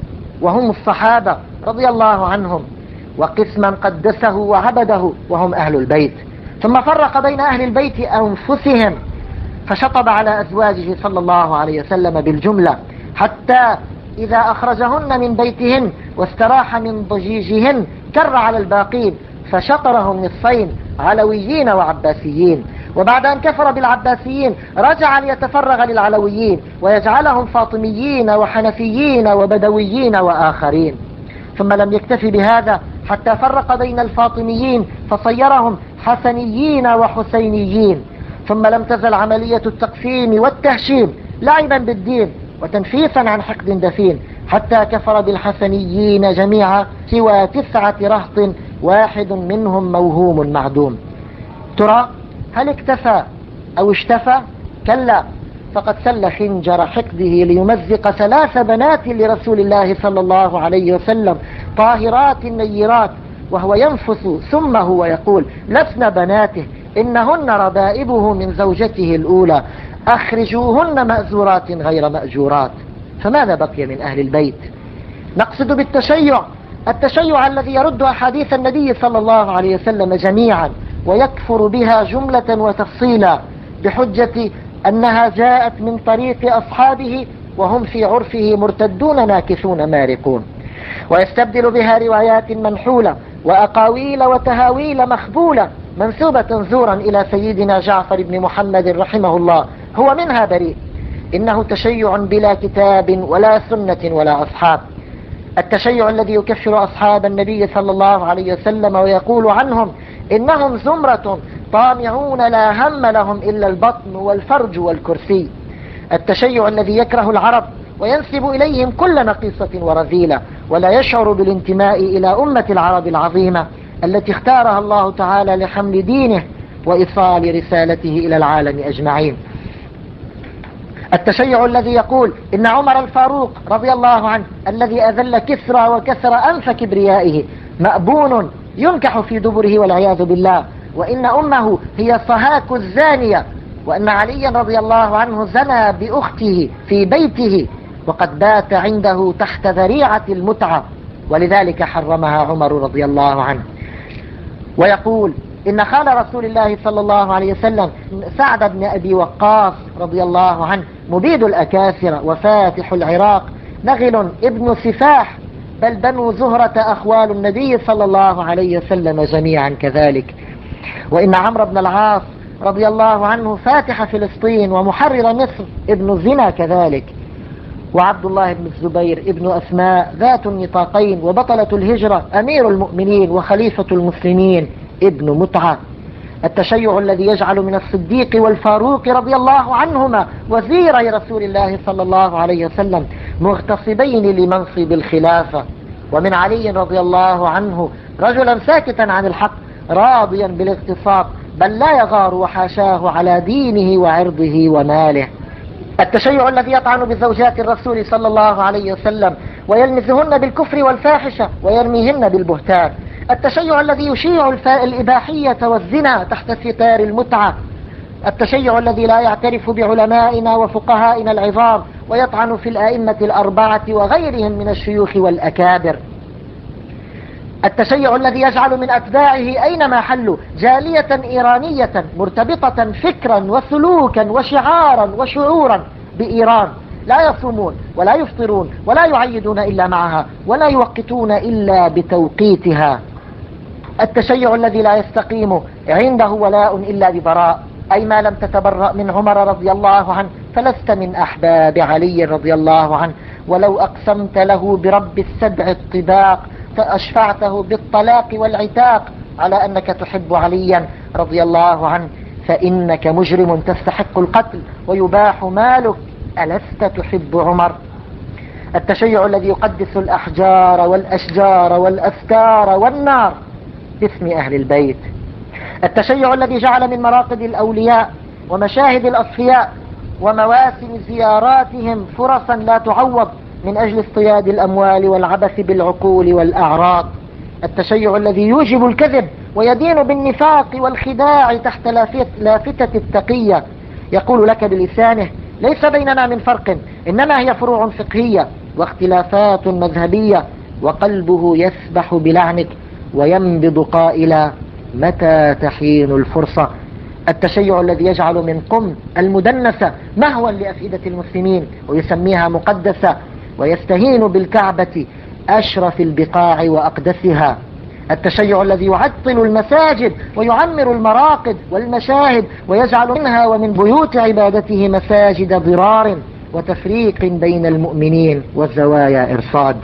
وهم الصحابة رضي الله عنهم، وقسما قدسه وعبده وهم أهل البيت. ثم فرق بين أهل البيت أنفسهم فشطب على أزواجه صلى الله عليه وسلم بالجملة، حتى إذا أخرجهن من بيتهن واستراح من ضجيجهن كر على الباقين فشطرهم نصفين: علويين وعباسيين. وبعد أن كفر بالعباسيين رجع ليتفرغ للعلويين ويجعلهم فاطميين وحنفيين وبدويين وآخرين. ثم لم يكتفي بهذا حتى فرق بين الفاطميين فصيرهم حسنيين وحسينيين. ثم لم تزل عملية التقسيم والتهشيم لعبا بالدين وتنفيسا عن حقد دفين، حتى كفر بالحسنيين جميعا سوى 9 رهط، واحد منهم موهوم معدوم. ترى هل اكتفى أو اشتفى؟ كلا، فقد سل خنجر حقده ليمزق 3 بنات لرسول الله صلى الله عليه وسلم طاهرات نيرات، وهو ينفس سمه ويقول: لسن بناته إنهن ربائبه من زوجته الأولى، أخرجوهن مأزورات غير مأجورات. فماذا بقي من أهل البيت؟ نقصد بالتشيع التشيع الذي يرد أحاديث النبي صلى الله عليه وسلم جميعا ويكفر بها جملة وتفصيلا بحجة أنها جاءت من طريق أصحابه وهم في عرفه مرتدون ناكثون مارقون، ويستبدل بها روايات منحولة وأقاويل وتهاويل مخبولة منسوبة زورا إلى سيدنا جعفر بن محمد رحمه الله، هو منها بريء. إنه تشيع بلا كتاب ولا سنة ولا أصحاب. التشيع الذي يكفر أصحاب النبي صلى الله عليه وسلم ويقول عنهم إنهم زمرة طامعون لا هم لهم إلا البطن والفرج والكرسي. التشيع الذي يكره العرب وينسب إليهم كل نقيصة ورذيلة، ولا يشعر بالانتماء إلى أمة العرب العظيمة التي اختارها الله تعالى لحمل دينه وإيصال رسالته إلى العالم أجمعين. التشيع الذي يقول إن عمر الفاروق رضي الله عنه الذي أذل كسرى وكسر أنف كبريائه مأبون ينكح في دبره والعياذ بالله، وإن أمه هي صهاك الزانية، وأن عليا رضي الله عنه زنى بأخته في بيته وقد بات عنده تحت ذريعة المتعة ولذلك حرمها عمر رضي الله عنه. ويقول إن خال رسول الله صلى الله عليه وسلم سعد بن أبي وقاص رضي الله عنه مبيد الأكاسر وفاتح العراق نغل ابن سفاح، بل بنو زهرة أخوال النبي صلى الله عليه وسلم جميعا كذلك. وإن عمرو بن العاص رضي الله عنه فاتح فلسطين ومحرر مصر ابن زنا كذلك. وعبد الله بن الزبير ابن أسماء ذات النطاقين وبطلة الهجرة أمير المؤمنين وخليفة المسلمين ابن متعة. التشيع الذي يجعل من الصديق والفاروق رضي الله عنهما وزيري رسول الله صلى الله عليه وسلم مغتصبين لمنصب الخلافة، ومن علي رضي الله عنه رجلا ساكتا عن الحق راضيا بالاغتصاب بل لا يغار وحاشاه على دينه وعرضه وماله. التشيع الذي يطعن بزوجات الرسول صلى الله عليه وسلم ويلمزهن بالكفر والفاحشة ويرميهن بالبهتان. التشيع الذي يشيع الإباحية والزنا تحت ستار المتعة، التشيع الذي لا يعترف بعلمائنا وفقهائنا العظام ويطعن في الآئمة الأربعة وغيرهم من الشيوخ والأكابر، التشيع الذي يجعل من أتباعه أينما حلوا جالية إيرانية مرتبطة فكرا وسلوكا وشعارا وشعورا بإيران، لا يصومون ولا يفطرون ولا يعيدون إلا معها ولا يوقتون إلا بتوقيتها، التشيع الذي لا يستقيم عنده ولاء إلا ببراء، أي ما لم تتبرأ من عمر رضي الله عنه فلست من أحباب علي رضي الله عنه، ولو أقسمت له برب السبع الطباق فأشفعته بالطلاق والعتاق على أنك تحب عليا رضي الله عنه فإنك مجرم تستحق القتل ويباح مالك، ألست تحب عمر؟ التشيع الذي يقدس الأحجار والأشجار والأستار والنار باسم أهل البيت، التشيع الذي جعل من مراقد الأولياء ومشاهد الأصفياء ومواسم زياراتهم فرصا لا تعوض من أجل اصطياد الأموال والعبث بالعقول والأعراض، التشيع الذي يوجب الكذب ويدين بالنفاق والخداع تحت لافتة التقية، يقول لك بلسانه ليس بيننا من فرق إنما هي فروع فقهية واختلافات مذهبية، وقلبه يسبح بلعنك وينبض قائلا متى تحين الفرصة، التشيع الذي يجعل من قم المدنسة مهوا لأفئدة المسلمين ويسميها مقدسة ويستهين بالكعبة أشرف البقاع وأقدسها، التشيع الذي يعطل المساجد ويعمر المراقد والمشاهد ويجعل منها ومن بيوت عبادته مساجد ضرار وتفريق بين المؤمنين والزوايا إرصاد.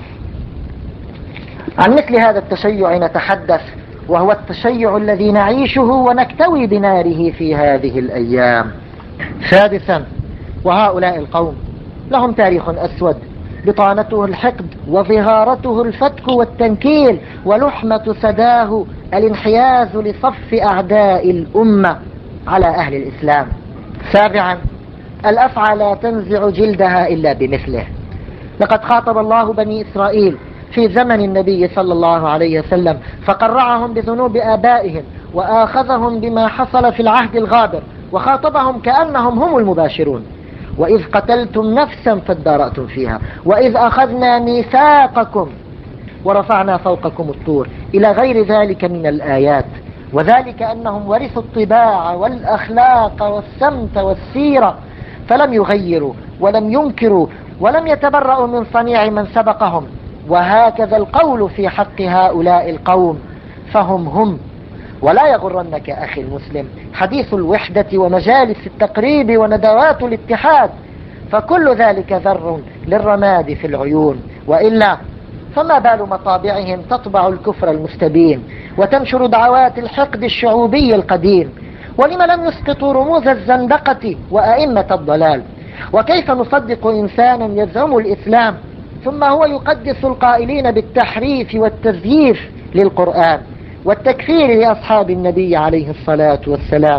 عن مثل هذا التشيع نتحدث، وهو التشيع الذي نعيشه ونكتوي بناره في هذه الأيام. سادسا، وهؤلاء القوم لهم تاريخ أسود بطانته الحقد وظهارته الفتك والتنكيل ولحمة سداه الانحياز لصف أعداء الأمة على أهل الإسلام. سابعا، الأفعى لا تنزع جلدها إلا بمثله. لقد خاطب الله بني إسرائيل في زمن النبي صلى الله عليه وسلم فقرعهم بذنوب آبائهم وآخذهم بما حصل في العهد الغابر وخاطبهم كأنهم هم المباشرون، وإذ قتلتم نفسا فادارأتم فيها وإذ أخذنا ميثاقكم ورفعنا فوقكم الطور إلى غير ذلك من الآيات، وذلك أنهم ورثوا الطباع والأخلاق والسمت والسيرة فلم يغيروا ولم ينكروا ولم يتبرأوا من صنيع من سبقهم، وهكذا القول في حق هؤلاء القوم فهم هم. ولا يغرنك أخي المسلم حديث الوحدة ومجالس التقريب وندوات الاتحاد، فكل ذلك ذر للرماد في العيون، وإلا فما بال مطابعهم تطبع الكفر المستبين وتنشر دعوات الحقد الشعوبي القديم؟ ولم لم يسقطوا رموز الزندقة وأئمة الضلال؟ وكيف نصدق إنسانا يزعم الإسلام ثم هو يقدس القائلين بالتحريف والتزييف للقرآن والتكفير لأصحاب النبي عليه الصلاة والسلام؟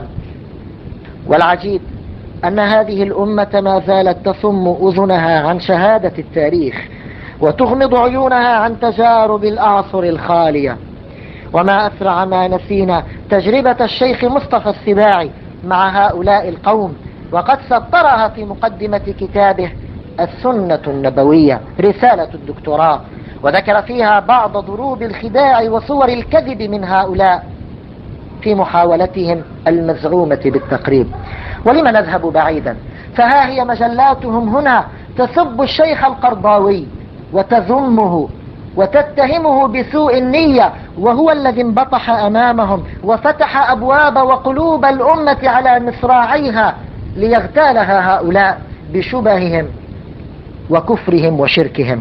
والعجيب أن هذه الأمة ما زالت تصم أذنها عن شهادة التاريخ وتغمض عيونها عن تجارب الأعصر الخالية. وما أسرع ما نسينا تجربة الشيخ مصطفى السباعي مع هؤلاء القوم، وقد سطرها في مقدمة كتابه السنة النبوية رسالة الدكتوراه، وذكر فيها بعض ضروب الخداع وصور الكذب من هؤلاء في محاولتهم المزعومة بالتقريب. ولم نذهب بعيدا، فها هي مجلاتهم هنا تسب الشيخ القرضاوي وتذمه وتتهمه بسوء النية، وهو الذي انبطح أمامهم وفتح أبواب وقلوب الأمة على مصراعيها ليغتالها هؤلاء بشبههم وكفرهم وشركهم.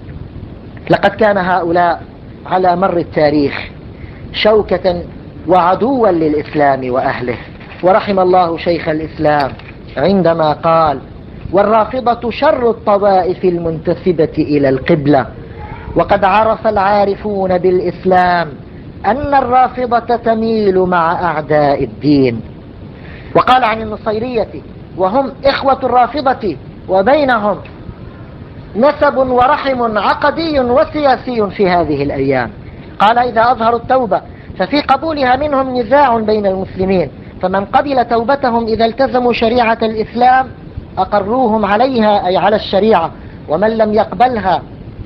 لقد كان هؤلاء على مر التاريخ شوكة وعدوا للإسلام وأهله، ورحم الله شيخ الإسلام عندما قال: والرافضة شر الطوائف المنتسبة إلى القبلة. وقد عرف العارفون بالإسلام أن الرافضة تميل مع أعداء الدين. وقال عن النصيرية وهم إخوة الرافضة وبينهم نسب ورحم عقدي وسياسي في هذه الأيام. قال إذا أظهروا التوبة ففي قبولها منهم نزاع بين المسلمين، فمن قبل توبتهم إذا التزموا شريعة الإسلام أقروهم عليها أي على الشريعة، ومن لم يقبلها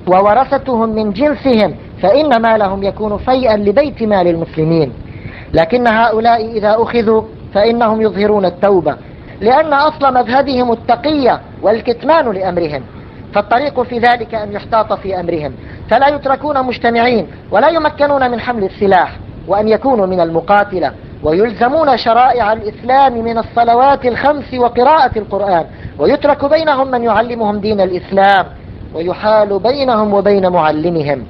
وورثتهم من جنسهم فإن مالهم يكون فيئا لبيت مال المسلمين. لكن هؤلاء إذا أخذوا فإنهم يظهرون التوبة، لأن أصل مذهبهم التقية والكتمان لأمرهم، فالطريق في ذلك أن يحتاط في أمرهم، فلا يتركون مجتمعين ولا يمكنون من حمل السلاح، وأن يكونوا من المقاتلة، ويلزمون شرائع الإسلام من الصلوات الخمس وقراءة القرآن، ويترك بينهم من يعلمهم دين الإسلام، ويحال بينهم وبين معلمهم.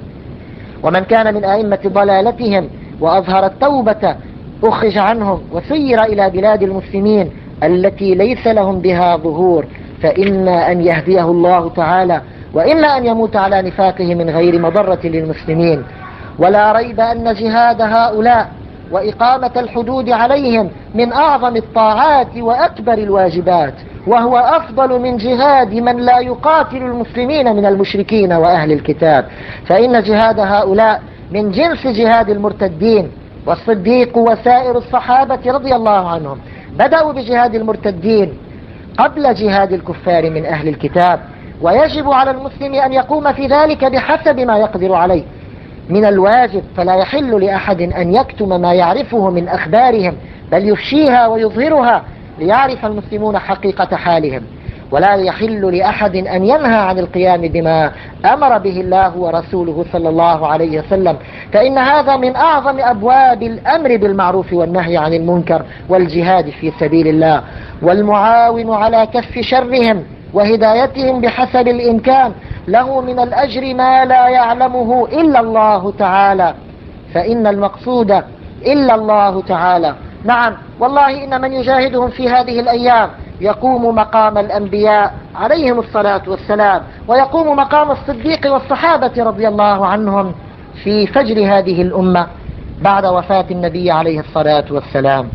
ومن كان من أئمة ضلالتهم وأظهر التوبة أخرج عنهم وسير إلى بلاد المسلمين التي ليس لهم بها ظهور، فإما أن يهديه الله تعالى وإما أن يموت على نفاقه من غير مضرة للمسلمين. ولا ريب أن جهاد هؤلاء وإقامة الحدود عليهم من أعظم الطاعات وأكبر الواجبات، وهو أفضل من جهاد من لا يقاتل المسلمين من المشركين وأهل الكتاب، فإن جهاد هؤلاء من جنس جهاد المرتدين. والصديق وسائر الصحابة رضي الله عنهم بدأوا بجهاد المرتدين قبل جهاد الكفار من أهل الكتاب، ويجب على المسلم أن يقوم في ذلك بحسب ما يقدر عليه من الواجب، فلا يحل لأحد أن يكتم ما يعرفه من أخبارهم، بل يفشيها ويظهرها ليعرف المسلمون حقيقة حالهم. ولا يحل لأحد أن ينهى عن القيام بما أمر به الله ورسوله صلى الله عليه وسلم، فإن هذا من أعظم أبواب الأمر بالمعروف والنهي عن المنكر والجهاد في سبيل الله. والمعاون على كف شرهم وهدايتهم بحسب الإمكان له من الأجر ما لا يعلمه إلا الله تعالى، فإن المقصود إلا الله تعالى. نعم والله إن من يجاهدهم في هذه الأيام يقوم مقام الأنبياء عليهم الصلاة والسلام، ويقوم مقام الصديق والصحابة رضي الله عنهم في فجر هذه الأمة بعد وفاة النبي عليه الصلاة والسلام.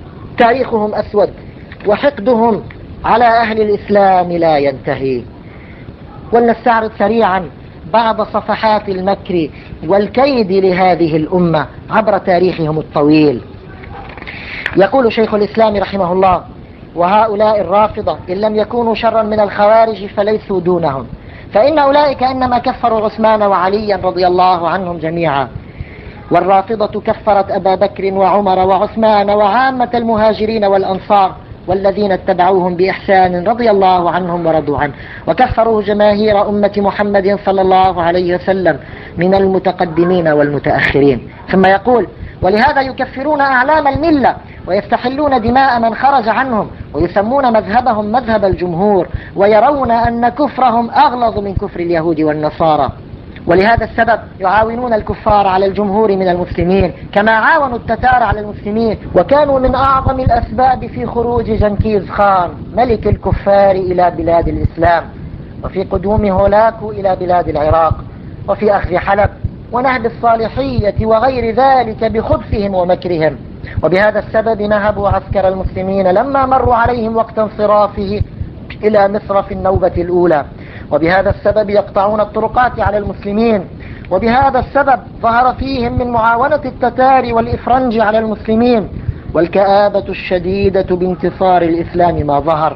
تاريخهم أسود وحقدهم على أهل الإسلام لا ينتهي. ولنستعرض سريعا بعض صفحات المكر والكيد لهذه الأمة عبر تاريخهم الطويل. يقول شيخ الإسلام رحمه الله: وهؤلاء الرافضة إن لم يكونوا شرا من الخوارج فليسوا دونهم، فإن أولئك إنما كفروا عثمان وعليا رضي الله عنهم جميعا، والرافضة كفرت أبا بكر وعمر وعثمان وعامة المهاجرين والأنصار والذين اتبعوهم بإحسان رضي الله عنهم ورضوا عنه، وكفروا جماهير أمة محمد صلى الله عليه وسلم من المتقدمين والمتأخرين. ثم يقول: ولهذا يكفرون أعلام الملة ويستحلون دماء من خرج عنهم، ويسمون مذهبهم مذهب الجمهور، ويرون أن كفرهم أغلظ من كفر اليهود والنصارى. ولهذا السبب يعاونون الكفار على الجمهور من المسلمين كما عاونوا التتار على المسلمين، وكانوا من أعظم الأسباب في خروج جنكيز خان ملك الكفار إلى بلاد الإسلام، وفي قدوم هولاكو إلى بلاد العراق، وفي أخذ حلب ونهب الصالحية وغير ذلك بخبثهم ومكرهم. وبهذا السبب نهبوا عسكر المسلمين لما مروا عليهم وقت انصرافه إلى مصر في النوبة الأولى، وبهذا السبب يقطعون الطرقات على المسلمين، وبهذا السبب ظهر فيهم من معاونة التتار والإفرنج على المسلمين والكآبة الشديدة بانتصار الإسلام ما ظهر.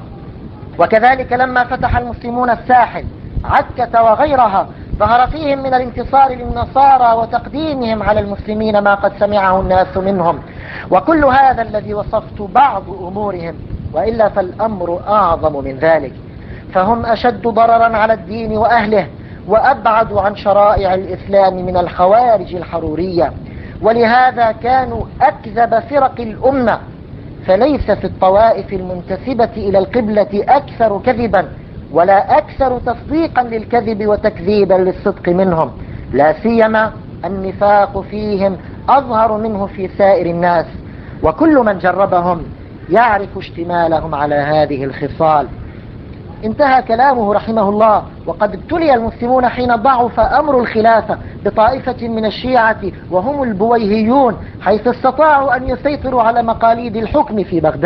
وكذلك لما فتح المسلمون الساحل عكة وغيرها ظهر فيهم من الانتصار للنصارى وتقديمهم على المسلمين ما قد سمعه الناس منهم. وكل هذا الذي وصفت بعض أمورهم، وإلا فالأمر أعظم من ذلك، فهم أشد ضررا على الدين وأهله وأبعد عن شرائع الإسلام من الخوارج الحرورية، ولهذا كانوا أكذب فرق الأمة، فليس في الطوائف المنتسبة إلى القبلة أكثر كذبا ولا أكثر تصديقا للكذب وتكذيبا للصدق منهم، لا سيما النفاق فيهم أظهر منه في سائر الناس، وكل من جربهم يعرف اشتمالهم على هذه الخصال. انتهى كلامه رحمه الله. وقد ابتلي المسلمون حين ضعف أمر الخلافة بطائفة من الشيعة وهم البويهيون، حيث استطاعوا أن يسيطروا على مقاليد الحكم في بغداد،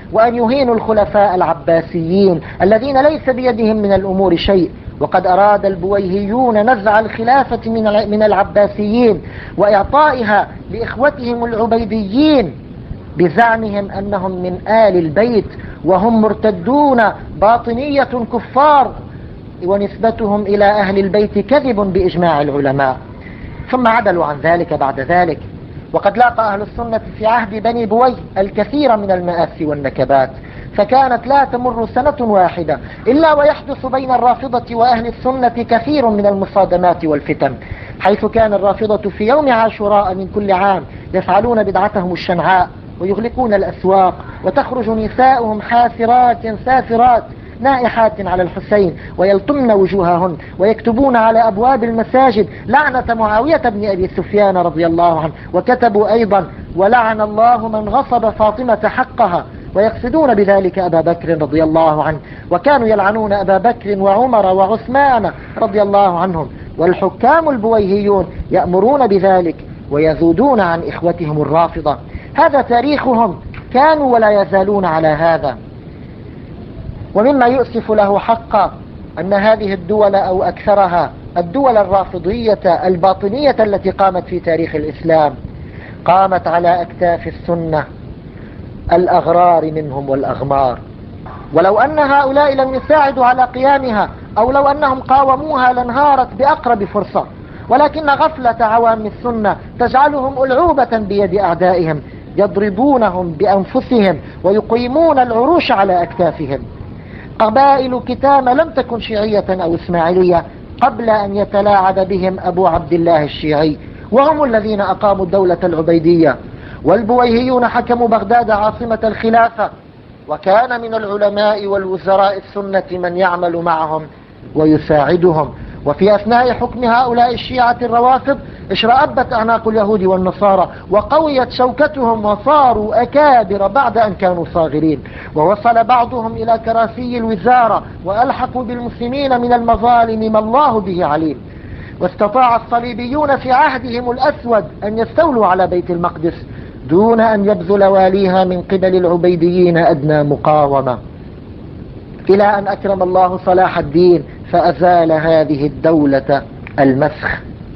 وأن يهينوا الخلفاء العباسيين الذين ليس بيدهم من الأمور شيء. وقد أراد البويهيون نزع الخلافة من العباسيين وإعطائها لإخوتهم العبيديين بزعمهم أنهم من آل البيت، وهم مرتدون باطنية كفار، ونسبتهم إلى أهل البيت كذب بإجماع العلماء. ثم عدلوا عن ذلك بعد ذلك. وقد لاقى أهل السنة في عهد بني بويه الكثير من المآسي والنكبات، فكانت لا تمر سنة واحدة إلا ويحدث بين الرافضة وأهل السنة كثير من المصادمات والفتن، حيث كان الرافضة في يوم عاشوراء من كل عام يفعلون بدعتهم الشنعاء ويغلقون الأسواق، وتخرج نساؤهم حافرات سافرات نائحات على الحسين ويلطمن وجوههن، ويكتبون على أبواب المساجد لعنة معاوية بن أبي سفيان رضي الله عنه، وكتبوا أيضا ولعن الله من غصب فاطمة حقها، ويقصدون بذلك أبا بكر رضي الله عنه، وكانوا يلعنون أبا بكر وعمر وعثمان رضي الله عنهم. والحكام البويهيون يأمرون بذلك ويذودون عن إخوتهم الرافضة. هذا تاريخهم، كانوا ولا يزالون على هذا. ومما يؤسف له حقا أن هذه الدول أو أكثرها الدول الرافضية الباطنية التي قامت في تاريخ الإسلام قامت على أكتاف السنة الأغرار منهم والأغمار. ولو أن هؤلاء لم يساعدوا على قيامها، أو لو أنهم قاوموها لانهارت بأقرب فرصة، ولكن غفلة عوام السنة تجعلهم ألعوبة بيد أعدائهم يضربونهم بأنفسهم ويقيمون العروش على أكتافهم. قبائل كتامة لم تكن شيعية أو إسماعيلية قبل أن يتلاعب بهم أبو عبد الله الشيعي، وهم الذين أقاموا الدولة العبيدية. والبويهيون حكموا بغداد عاصمة الخلافة، وكان من العلماء والوزراء السنة من يعمل معهم ويساعدهم. وفي أثناء حكم هؤلاء الشيعة الروافض اشرأبت أعناق اليهود والنصارى، وقويت شوكتهم وصاروا أكابر بعد أن كانوا صاغرين، ووصل بعضهم إلى كراسي الوزارة، وألحقوا بالمسلمين من المظالم ما الله به عليم. واستطاع الصليبيون في عهدهم الأسود أن يستولوا على بيت المقدس دون أن يبذل واليها من قبل العبيديين أدنى مقاومة، إلى أن أكرم الله صلاح الدين فأزال هذه الدولة المسخ.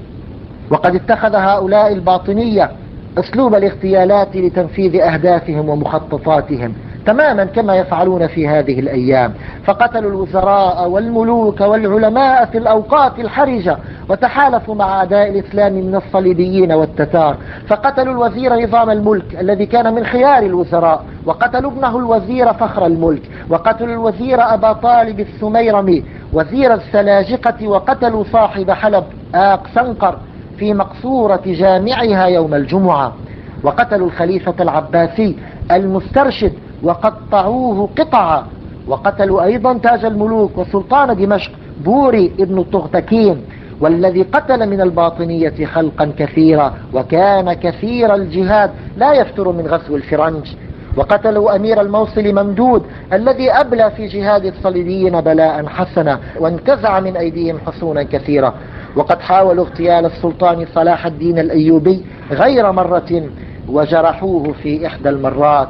وقد اتخذ هؤلاء الباطنية أسلوب الاغتيالات لتنفيذ أهدافهم ومخططاتهم تماما كما يفعلون في هذه الأيام، فقتلوا الوزراء والملوك والعلماء في الأوقات الحرجة، وتحالفوا مع أعداء الإسلام من الصليبيين والتتار، فقتلوا الوزير نظام الملك الذي كان من خيار الوزراء، وقتلوا ابنه الوزير فخر الملك، وقتلوا الوزير أبا طالب السميرمي وزير السلاجقة، وقتلوا صاحب حلب آق سنقر في مقصورة جامعها يوم الجمعة، وقتلوا الخليفة العباسي المسترشد وقطعوه قطعا، وقتلوا أيضا تاج الملوك وسلطان دمشق بوري ابن الطغتكين، والذي قتل من الباطنية خلقا كثيرا، وكان كثير الجهاد لا يفتر من غزو الفرنج. وقتلوا أمير الموصل ممدود الذي أبلى في جهاد الصليبيين بلاء حسنا، وانتزع من أيديهم حصونا كثيرة. وقد حاولوا اغتيال السلطان صلاح الدين الأيوبي غير مرة، وجرحوه في إحدى المرات.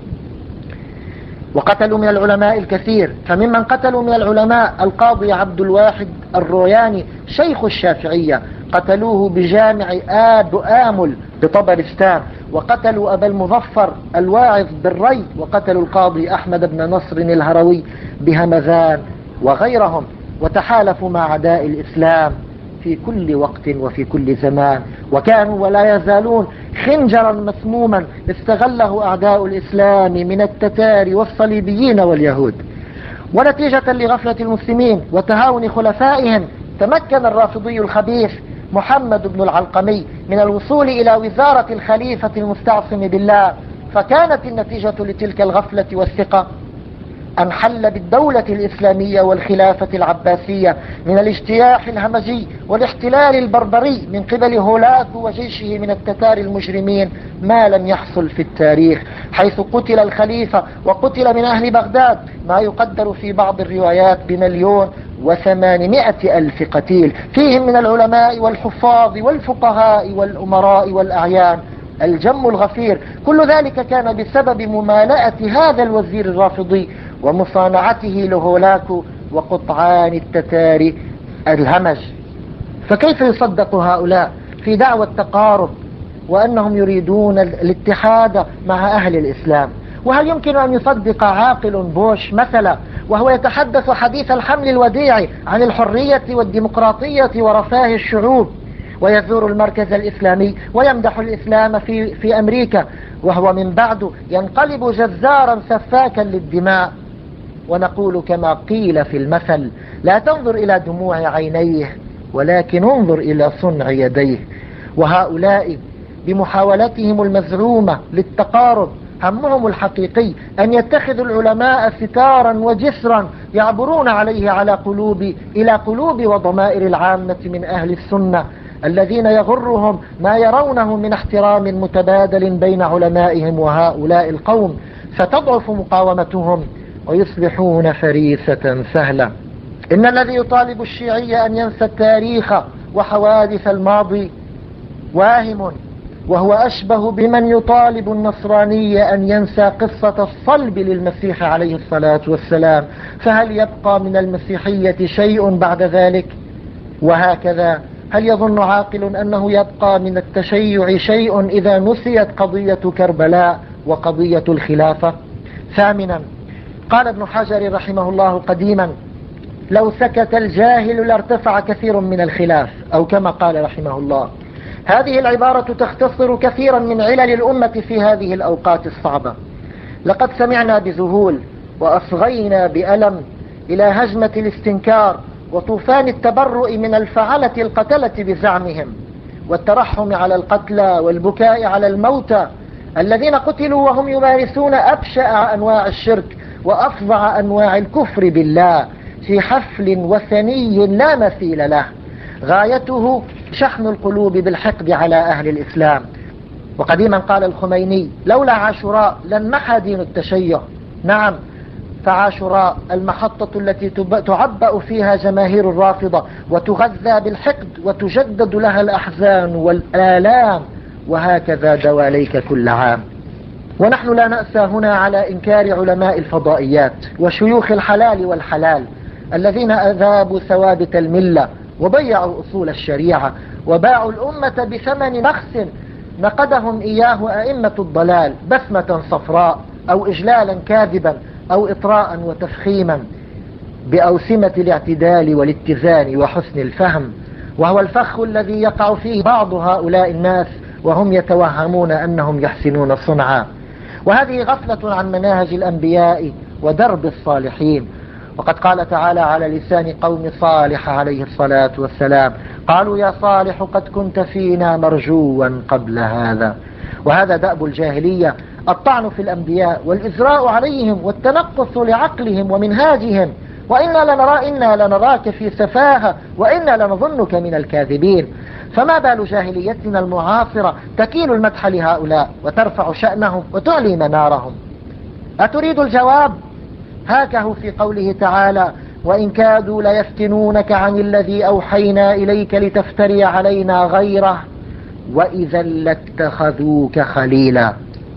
وقتلوا من العلماء الكثير، فممن قتلوا من العلماء القاضي عبد الواحد الروياني شيخ الشافعية، قتلوه بجامع آب آمل بطبرستان، وقتلوا أبا المظفر الواعظ بالري، وقتلوا القاضي أحمد بن نصر الهروي بهمذان وغيرهم، وتحالفوا مع أعداء الإسلام في كل وقت وفي كل زمان، وكانوا ولا يزالون خنجرا مسموما استغله أعداء الإسلام من التتار والصليبيين واليهود. ونتيجة لغفلة المسلمين وتهاون خلفائهم تمكن الرافضي الخبيث محمد بن العلقمي من الوصول إلى وزارة الخليفة المستعصم بالله، فكانت النتيجة لتلك الغفلة والثقة أن حل بالدولة الإسلامية والخلافة العباسية من الاجتياح الهمجي والاحتلال البربري من قبل هولاكو وجيشه من التتار المجرمين ما لم يحصل في التاريخ، حيث قتل الخليفة وقتل من أهل بغداد ما يقدر في بعض الروايات ب1,800,000 قتيل، فيهم من العلماء والحفاظ والفقهاء والأمراء والأعيان الجم الغفير. كل ذلك كان بسبب ممالأة هذا الوزير الرافضي ومصانعته لهولاكو وقطعان التتار الهمج. فكيف يصدق هؤلاء في دعوى التقارب وأنهم يريدون الاتحاد مع أهل الإسلام؟ وهل يمكن أن يصدق عاقل بوش مثلا وهو يتحدث حديث الحمل الوديع عن الحرية والديمقراطية ورفاه الشعوب، ويزور المركز الإسلامي ويمدح الإسلام في أمريكا، وهو من بعد ينقلب جزارا سفاكا للدماء؟ ونقول كما قيل في المثل: لا تنظر إلى دموع عينيه ولكن انظر إلى صنع يديه. وهؤلاء بمحاولتهم المزعومة للتقارب همهم الحقيقي أن يتخذوا العلماء ستارا وجسرا يعبرون عليه إلى قلوب وضمائر العامة من أهل السنة، الذين يغرهم ما يرونه من احترام متبادل بين علمائهم وهؤلاء القوم، فتضعف مقاومتهم ويصبحون فريسة سهلة. إن الذي يطالب الشيعي أن ينسى التاريخ وحوادث الماضي واهم، وهو أشبه بمن يطالب النصراني أن ينسى قصة الصلب للمسيح عليه الصلاة والسلام، فهل يبقى من المسيحية شيء بعد ذلك؟ وهكذا هل يظن عاقل أنه يبقى من التشيع شيء إذا نسيت قضية كربلاء وقضية الخلافة؟ ثامنا، قال ابن حجر رحمه الله قديما: لو سكت الجاهل لارتفع كثير من الخلاف، أو كما قال رحمه الله. هذه العبارة تختصر كثيرا من علل الأمة في هذه الأوقات الصعبة. لقد سمعنا بذهول وأصغينا بألم إلى هجمة الاستنكار وطوفان التبرؤ من الفعلة القتلة بزعمهم، والترحم على القتلى والبكاء على الموتى الذين قتلوا وهم يمارسون أبشع أنواع الشرك وأفظع أنواع الكفر بالله في حفل وثني لا مثيل له، غايته شحن القلوب بالحقد على أهل الإسلام. وقديما قال الخميني: لولا عاشوراء لانمحى دين التشيع. نعم، فعاشوراء المحطة التي تعبأ فيها جماهير الرافضة وتغذى بالحقد وتجدد لها الأحزان والآلام، وهكذا دواليك كل عام. ونحن لا نأسى هنا على إنكار علماء الفضائيات وشيوخ الحلال والحلال الذين أذابوا ثوابت الملة وضيعوا أصول الشريعة وباعوا الأمة بثمن بخس نقدهم إياه أئمة الضلال بسمة صفراء أو إجلالا كاذبا أو إطراء وتفخيما بأوسمة الاعتدال والاتزان وحسن الفهم، وهو الفخ الذي يقع فيه بعض هؤلاء الناس وهم يتوهمون أنهم يحسنون صنعا. وهذه غفلة عن مناهج الأنبياء ودرب الصالحين. وقد قال تعالى على لسان قوم صالح عليه الصلاة والسلام: قالوا يا صالح قد كنت فينا مرجوا قبل هذا. وهذا دأب الجاهلية، الطعن في الأنبياء والإزراء عليهم والتنقص لعقلهم ومنهاجهم. إنا لنراك في سفاهة وإنا لنظنك من الكاذبين. فما بال جاهليتنا المعاصرة تكيل المدح لهؤلاء وترفع شأنهم وتعلي منارهم؟ أتريد الجواب؟ هاكه في قوله تعالى: وإن كادوا ليفتنونك عن الذي أوحينا إليك لتفتري علينا غيره وإذا لاتخذوك خليلا.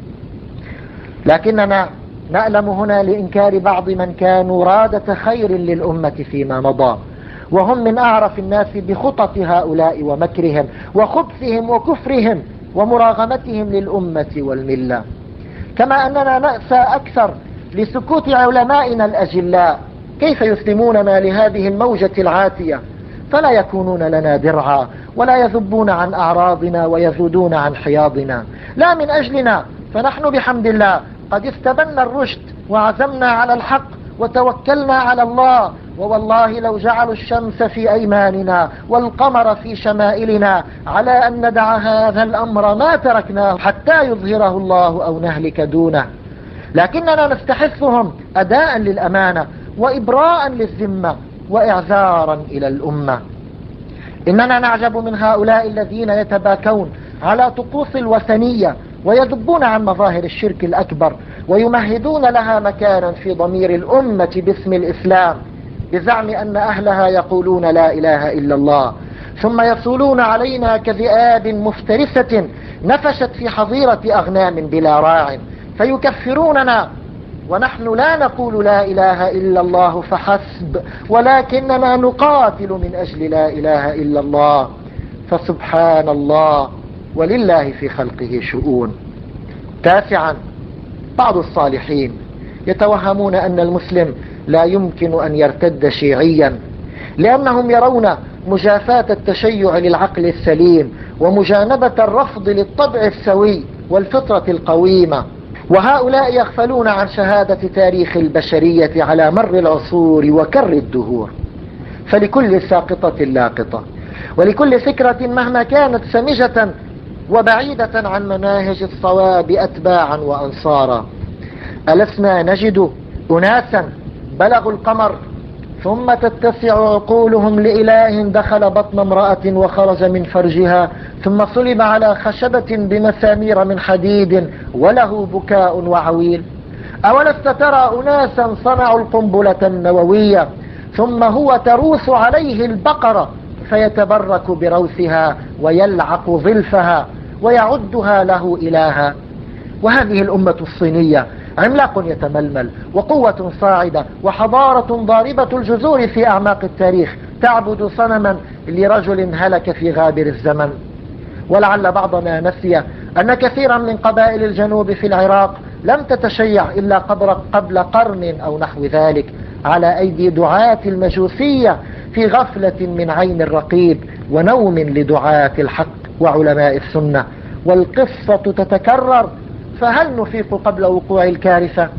لكننا نألم هنا لإنكار بعض من كانوا رادة خير للأمة فيما مضى، وهم من أعرف الناس بخطط هؤلاء ومكرهم وخبثهم وكفرهم ومراغمتهم للأمة والملة. كما أننا نأسى أكثر لسكوت علمائنا الأجلاء، كيف يسلموننا لهذه الموجة العاتية فلا يكونون لنا درعا ولا يذبون عن أعراضنا ويذودون عن حياضنا، لا من أجلنا، فنحن بحمد الله قد استبنا الرشد وعزمنا على الحق وتوكلنا على الله. ووالله لو جعلوا الشمس في أيماننا والقمر في شمائلنا على أن ندع هذا الأمر ما تركناه حتى يظهره الله أو نهلك دونه. لكننا نستحثهم أداء للأمانة وإبراء للذمة وإعذارا إلى الأمة. إننا نعجب من هؤلاء الذين يتباكون على طقوس الوثنية ويذبون عن مظاهر الشرك الأكبر ويمهدون لها مكانا في ضمير الأمة باسم الإسلام بزعم أن أهلها يقولون لا إله إلا الله، ثم يصولون علينا كذئاب مفترسة نفشت في حظيرة أغنام بلا راع، فيكفروننا ونحن لا نقول لا إله إلا الله فحسب، ولكننا نقاتل من أجل لا إله إلا الله. فسبحان الله، ولله في خلقه شؤون. 9، بعض الصالحين يتوهمون أن المسلم لا يمكن أن يرتد شيعيا، لأنهم يرون مجافاة التشيع للعقل السليم ومجانبة الرفض للطبع السوي والفطرة القويمة. وهؤلاء يغفلون عن شهادة تاريخ البشرية على مر العصور وكر الدهور، فلكل ساقطة لاقطة، ولكل فكرة مهما كانت سمجة وبعيدة عن مناهج الصواب أتباعا وأنصارا. ألسنا نجد أناسا بلغوا القمر ثم تتسع عقولهم لإله دخل بطن امرأة وخرج من فرجها ثم صلب على خشبة بمسامير من حديد وله بكاء وعويل؟ أولست ترى أناسا صنعوا القنبلة النووية ثم هو تروث عليه البقرة فيتبرك بروثها ويلعق ظلفها ويعدها له إلها؟ وهذه الأمة الصينية عملاق يتململ وقوة صاعدة وحضارة ضاربة الجذور في أعماق التاريخ تعبد صنما لرجل هلك في غابر الزمن. ولعل بعضنا نسي أن كثيرا من قبائل الجنوب في العراق لم تتشيع إلا قبل قرن أو نحو ذلك على أيدي دعاة المجوسية في غفلة من عين الرقيب ونوم لدعاة الحق وعلماء السنة. والقصة تتكرر، فهل نفيق قبل وقوع الكارثة؟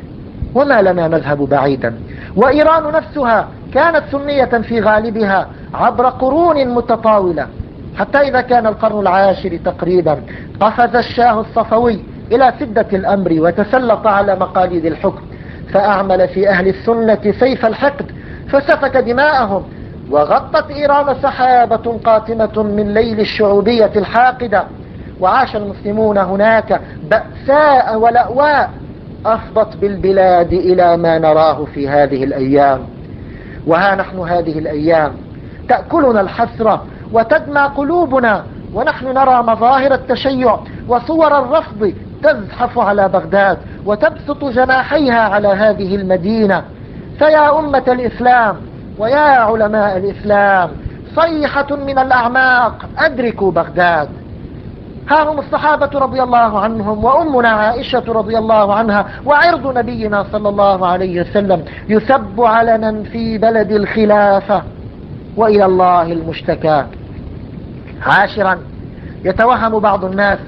وما لنا نذهب بعيدا، وإيران نفسها كانت سنية في غالبها عبر قرون متطاولة، حتى إذا كان القرن العاشر تقريبا قفز الشاه الصفوي إلى سدة الأمر وتسلط على مقاليد الحكم، فأعمل في أهل السنة سيف الحقد فسفك دماءهم، وغطت إيران سحابة قاتمة من ليل الشعوبية الحاقدة، وعاش المسلمون هناك بأساء ولأواء أفضت بالبلاد إلى ما نراه في هذه الأيام. وها نحن هذه الأيام تأكلنا الحسرة وتدمى قلوبنا، ونحن نرى مظاهر التشيع وصور الرفض تزحف على بغداد وتبسط جناحيها على هذه المدينة. فيا أمة الإسلام ويا علماء الإسلام، صيحة من الأعماق أدركوا بغداد. ها هم الصحابة رضي الله عنهم وأمنا عائشة رضي الله عنها وعرض نبينا صلى الله عليه وسلم يسب علنا في بلد الخلافة، وإلى الله المشتكى. 10، يتوهم بعض الناس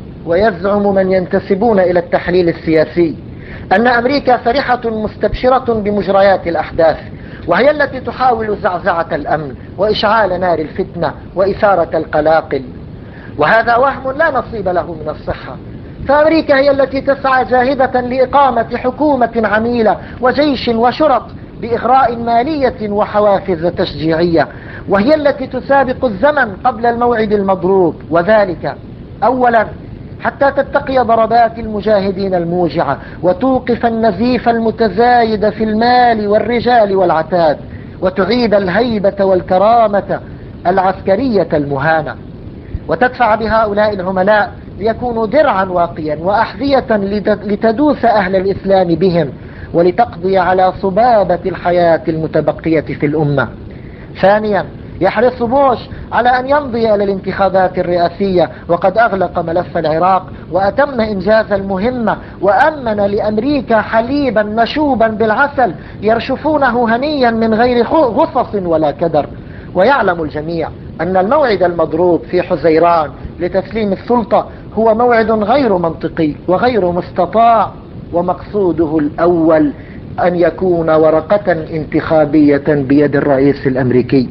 ويزعم من ينتسبون إلى التحليل السياسي أن أمريكا فرحة مستبشرة بمجريات الأحداث، وهي التي تحاول زعزعة الأمن وإشعال نار الفتنة وإثارة القلاقل، وهذا وهم لا نصيب له من الصحة. فأمريكا هي التي تسعى جاهدة لإقامة حكومة عميلة وجيش وشرط بإغراء مالية وحوافز تشجيعية، وهي التي تسابق الزمن قبل الموعد المضروب، وذلك أولا حتى تتقي ضربات المجاهدين الموجعة وتوقف النزيف المتزايد في المال والرجال والعتاد، وتعيد الهيبة والكرامة العسكرية المهانة، وتدفع بهؤلاء العملاء ليكونوا درعا واقيا وأحذية لتدوس أهل الإسلام بهم ولتقضي على صبابة الحياة المتبقية في الأمة. ثانيا يحرص بوش على أن يمضي إلى الانتخابات الرئاسية وقد أغلق ملف العراق وأتم إنجاز المهمة، وأمن لأمريكا حليبا مشوبا بالعسل يرشفونه هنيا من غير غصص ولا كدر. ويعلم الجميع أن الموعد المضروب في حزيران لتسليم السلطة هو موعد غير منطقي وغير مستطاع، ومقصوده الأول أن يكون ورقة انتخابية بيد الرئيس الأمريكي.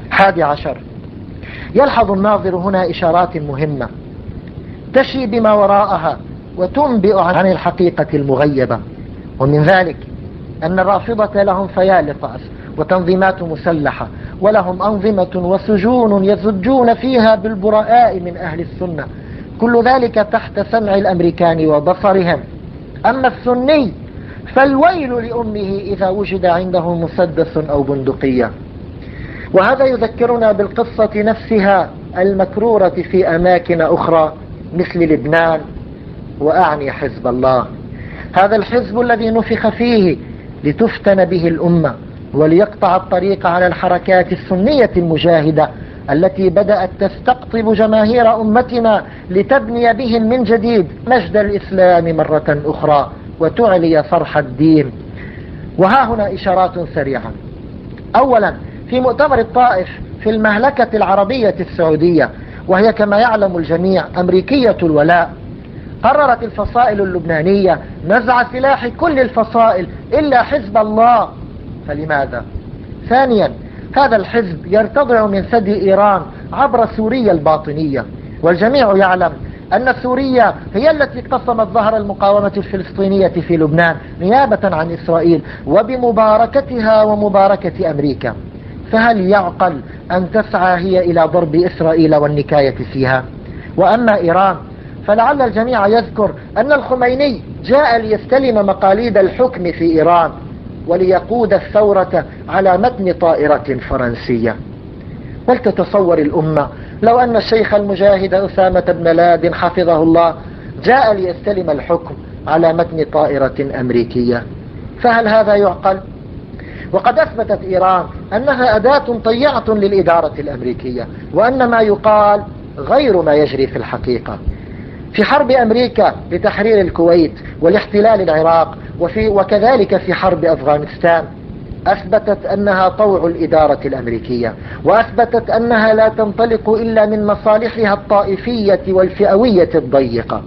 11 يلحظ الناظر هنا إشارات مهمة تشي بما وراءها وتنبئ عن الحقيقة المغيبة، ومن ذلك أن الرافضة لهم فيالق وتنظيمات مسلحة، ولهم أنظمة وسجون يزجون فيها بالبراء من أهل السنة، كل ذلك تحت سمع الأمريكان وبصرهم. أما السني فالويل لأمه إذا وجد عنده مسدس أو بندقية. وهذا يذكرنا بالقصة نفسها المكرورة في أماكن أخرى مثل لبنان، وأعني حزب الله، هذا الحزب الذي نفخ فيه لتفتن به الأمة وليقطع الطريق على الحركات السنية المجاهدة التي بدأت تستقطب جماهير أمتنا لتبني بهم من جديد مجد الإسلام مرة أخرى وتعلي صرح الدين. وها هنا إشارات سريعة. أولا، في مؤتمر الطائف في المهلكة العربية السعودية، وهي كما يعلم الجميع أمريكية الولاء، قررت الفصائل اللبنانية نزع سلاح كل الفصائل إلا حزب الله. فلماذا؟ ثانيا، هذا الحزب يرتضع من ثدي إيران عبر سوريا الباطنية، والجميع يعلم أن سوريا هي التي قسمت ظهر المقاومة الفلسطينية في لبنان نيابة عن إسرائيل وبمباركتها ومباركة أمريكا. فهل يعقل أن تسعى هي إلى ضرب إسرائيل والنكاية فيها؟ وأما إيران فلعل الجميع يذكر أن الخميني جاء ليستلم مقاليد الحكم في إيران وليقود الثورة على متن طائرة فرنسية. ولتتصور الأمة لو أن الشيخ المجاهد أسامة بن لادن حفظه الله جاء ليستلم الحكم على متن طائرة أمريكية، فهل هذا يعقل؟ وقد أثبتت إيران أنها أداة طيعة للإدارة الأمريكية، وأن ما يقال غير ما يجري في الحقيقة. في حرب أمريكا لتحرير الكويت والاحتلال العراق وكذلك في حرب أفغانستان أثبتت أنها طوع الإدارة الأمريكية، وأثبتت أنها لا تنطلق إلا من مصالحها الطائفية والفئوية الضيقة.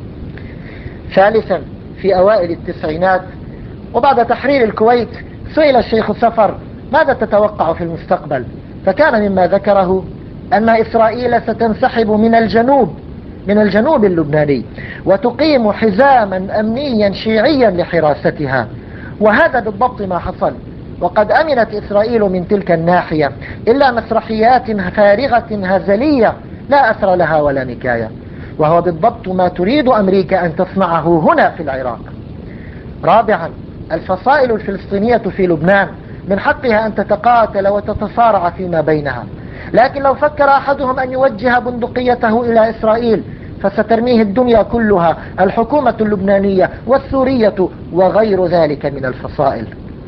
ثالثا، في أوائل التسعينات وبعد تحرير الكويت سئل الشيخ سفر ماذا تتوقع في المستقبل، فكان مما ذكره أن إسرائيل ستنسحب من الجنوب اللبناني وتقيم حزاما أمنيا شيعيا لحراستها. وهذا بالضبط ما حصل، وقد أمنت إسرائيل من تلك الناحية إلا مسرحيات فارغة هزلية لا أثر لها ولا نكاية، وهو بالضبط ما تريد أمريكا أن تصنعه هنا في العراق. رابعا، الفصائل الفلسطينية في لبنان من حقها أن تتقاتل وتتصارع فيما بينها، لكن لو فكر أحدهم أن يوجه بندقيته إلى إسرائيل فسترميه الدنيا كلها، الحكومة اللبنانية والسورية وغير ذلك من الفصائل.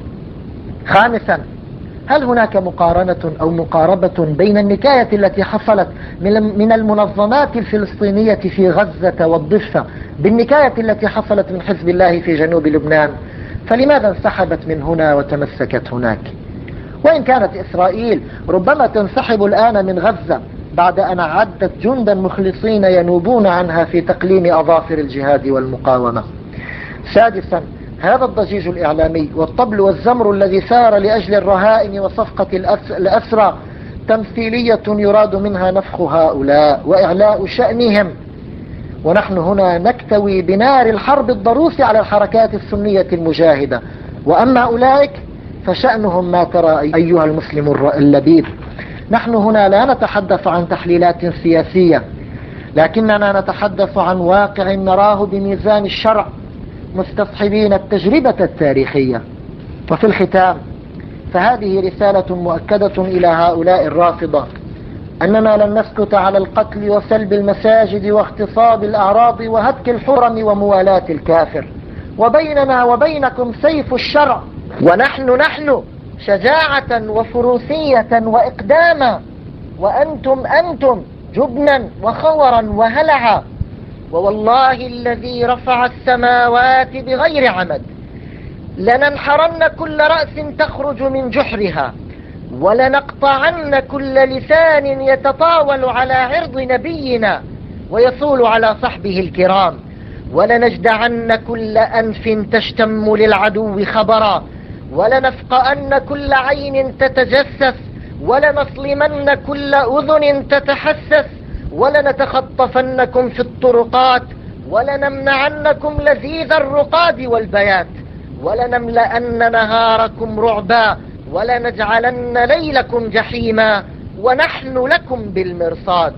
خامسا، هل هناك مقارنة أو مقاربة بين النكاية التي حصلت من المنظمات الفلسطينية في غزة والضفة بالنكاية التي حصلت من حزب الله في جنوب لبنان؟ فلماذا انسحبت من هنا وتمسكت هناك؟ وإن كانت إسرائيل ربما تنسحب الآن من غزة بعد أن أعدت جندا مخلصين ينوبون عنها في تقليم أظافر الجهاد والمقاومة. سادسا، هذا الضجيج الإعلامي والطبل والزمر الذي سار لأجل الرهائن وصفقة الأسرى تمثيلية يراد منها نفخ هؤلاء وإعلاء شأنهم، ونحن هنا نكتوي بنار الحرب الضروس على الحركات السنية المجاهدة، وأما أولئك فشأنهم ما ترى أيها المسلم اللبيب. نحن هنا لا نتحدث عن تحليلات سياسية، لكننا نتحدث عن واقع نراه بميزان الشرع مستصحبين التجربة التاريخية. وفي الختام فهذه رسالة مؤكدة إلى هؤلاء الرافضة أننا لن نسكت على القتل وسلب المساجد واغتصاب الأعراض وهتك الحرم وموالاة الكافر، وبيننا وبينكم سيف الشرع، ونحن شجاعة وفروسية وإقداما، وأنتم جبنا وخورا وهلعا. ووالله الذي رفع السماوات بغير عمد لننحرن كل رأس تخرج من جحرها، ولنقطعن كل لسان يتطاول على عرض نبينا ويصول على صحبه الكرام، ولنجدعن كل أنف تشتم للعدو خبرا، ولنفقأن كل عين تتجسس، ولنصلمن كل أذن تتحسس، ولنتخطفنكم في الطرقات، ولنمنعنكم لذيذ الرقاد والبيات، ولنملأن نهاركم رعبا، ولنجعلن ليلكم جحيما، ونحن لكم بالمرصاد.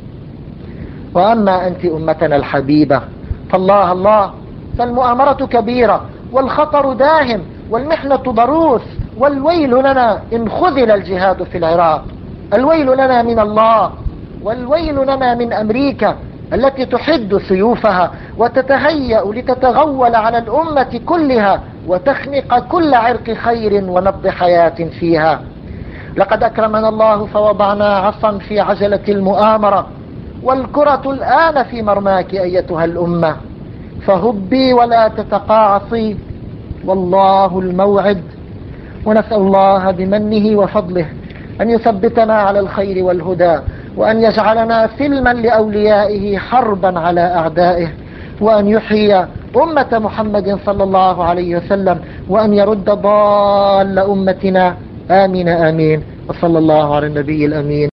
وأما أنت أمتنا الحبيبة فالله الله، فالمؤامرة كبيرة والخطر داهم والمحنة ضروس، والويل لنا إن خذل الجهاد في العراق، الويل لنا من الله، والويل لنا من أمريكا، التي تحد سيوفها وتتهيأ لتتغول على الأمة كلها وتخنق كل عرق خير ونبض حياة فيها. لقد أكرمنا الله فوضعنا عصا في عجلة المؤامرة، والكرة الآن في مرماك أيتها الأمة، فهبي ولا تتقاعصي، والله الموعد. ونسأل الله بمنه وفضله أن يثبتنا على الخير والهدى، وأن يجعلنا سلما لأوليائه حربا على أعدائه، وأن يحيي أمة محمد صلى الله عليه وسلم، وأن يرد ضال أمتنا. آمين آمين. وصلى الله على النبي الأمين.